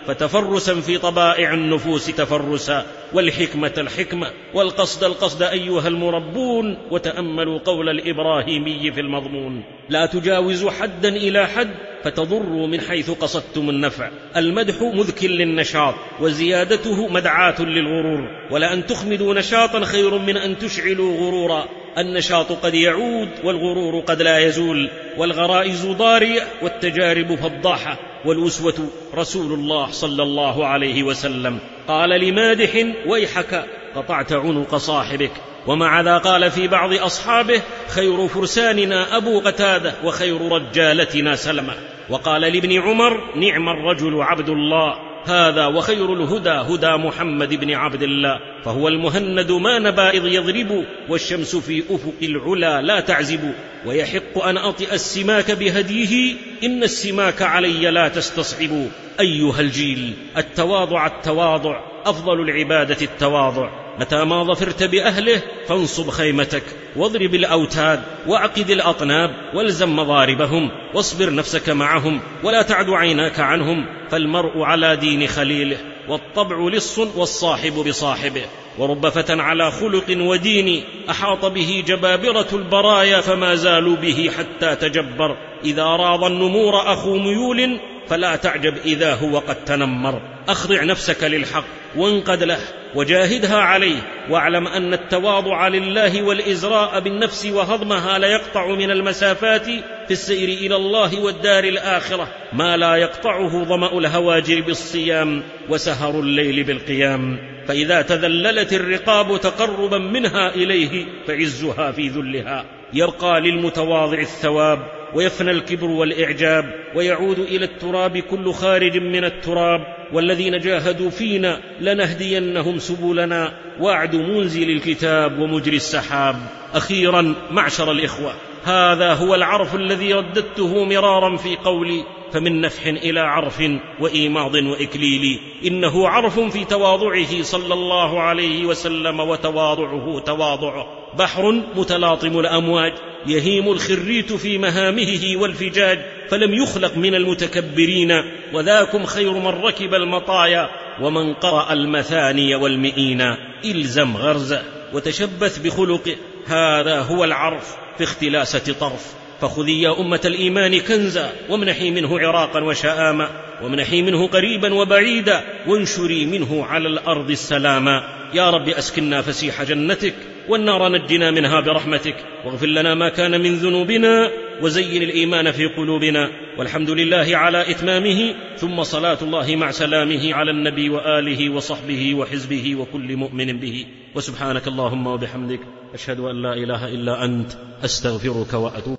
فتفرسا في طبائع النفوس تفرسا، والحكمة الحكمة، والقصد القصد أيها المربون. وتأملوا قول الإبراهيمي في المضمون: لا تجاوزوا حدا إلى حد فتضروا من حيث قصدتم النفع. المدح مذك للنشاط، وزيادته مدعاة للغرور، ولأن تخمدوا نشاطا خير من أن تشعلوا غرورا. النشاط قد يعود والغرور قد لا يزول، والغرائز ضارية والتجارب فضاحة، والأسوة رسول الله صلى الله عليه وسلم. قال لمادح: ويحك قطعت عنق صاحبك. ومع ذا قال في بعض أصحابه: خير فرساننا أبو قتادة، وخير رجالتنا سلمة. وقال لابن عمر: نعم الرجل عبد الله، هذا وخير الهدى هدى محمد بن عبد الله، فهو المهند ما نبى إذ يضرب، والشمس في أفق العلا لا تعزب. ويحق أن أطئ السماك بهديه، إن السماك علي لا تستصعب. أيها الجيل، التواضع التواضع، أفضل العبادة التواضع. متى ما ظفرت بأهله فانصب خيمتك، واضرب الأوتاد، واعقد الأطناب، والزم مضاربهم، واصبر نفسك معهم، ولا تعد عيناك عنهم، فالمرء على دين خليله، والطبع لص والصاحب بصاحبه. ورب فتى على خلق ودين، أحاط به جبابرة البرايا، فما زالوا به حتى تجبر. إذا راض النمور أخو ميول، فلا تعجب إذا هو قد تنمر. أخضع نفسك للحق وانقد له وجاهدها عليه، واعلم أن التواضع لله والإزراء بالنفس وهضمها ليقطع من المسافات في السير إلى الله والدار الآخرة ما لا يقطعه ظمأ الهواجر بالصيام وسهر الليل بالقيام. فإذا تذللت الرقاب تقربا منها إليه فعزها في ذلها. يبقى للمتواضع الثواب، ويفنى الكبر والإعجاب، ويعود إلى التراب كل خارج من التراب. والذين جاهدوا فينا لنهدينهم سبلنا، وعد منزل الكتاب ومجري السحاب. أخيرا معشر الإخوة، هذا هو العرف الذي رددته مرارا في قولي: فمن نفح إلى عرف وإيماض وإكليل. إنه عرف في تواضعه صلى الله عليه وسلم، وتواضعه تواضعه بحر متلاطم الأمواج، يهيم الخريت في مهامه والفجاج، فلم يخلق من المتكبرين. وذاكم خير من ركب المطايا، ومن قرأ المثاني والمئين. إلزم غرزه وتشبث بخلقه، هذا هو العرف في اختلاسة طرف. فخذي يا أمة الإيمان كنزا، وامنحي منه عراقا وشآما، وامنحي منه قريبا وبعيدا، وانشري منه على الأرض السلاما. يا رب أسكننا فسيح جنتك، والنار نجنا منها برحمتك، واغفر لنا ما كان من ذنوبنا، وزين الإيمان في قلوبنا. والحمد لله على إتمامه، ثم صلاة الله مع سلامه على النبي وآله وصحبه وحزبه وكل مؤمن به. وسبحانك اللهم وبحمدك، أشهد أن لا إله إلا أنت، أستغفرك وأتوب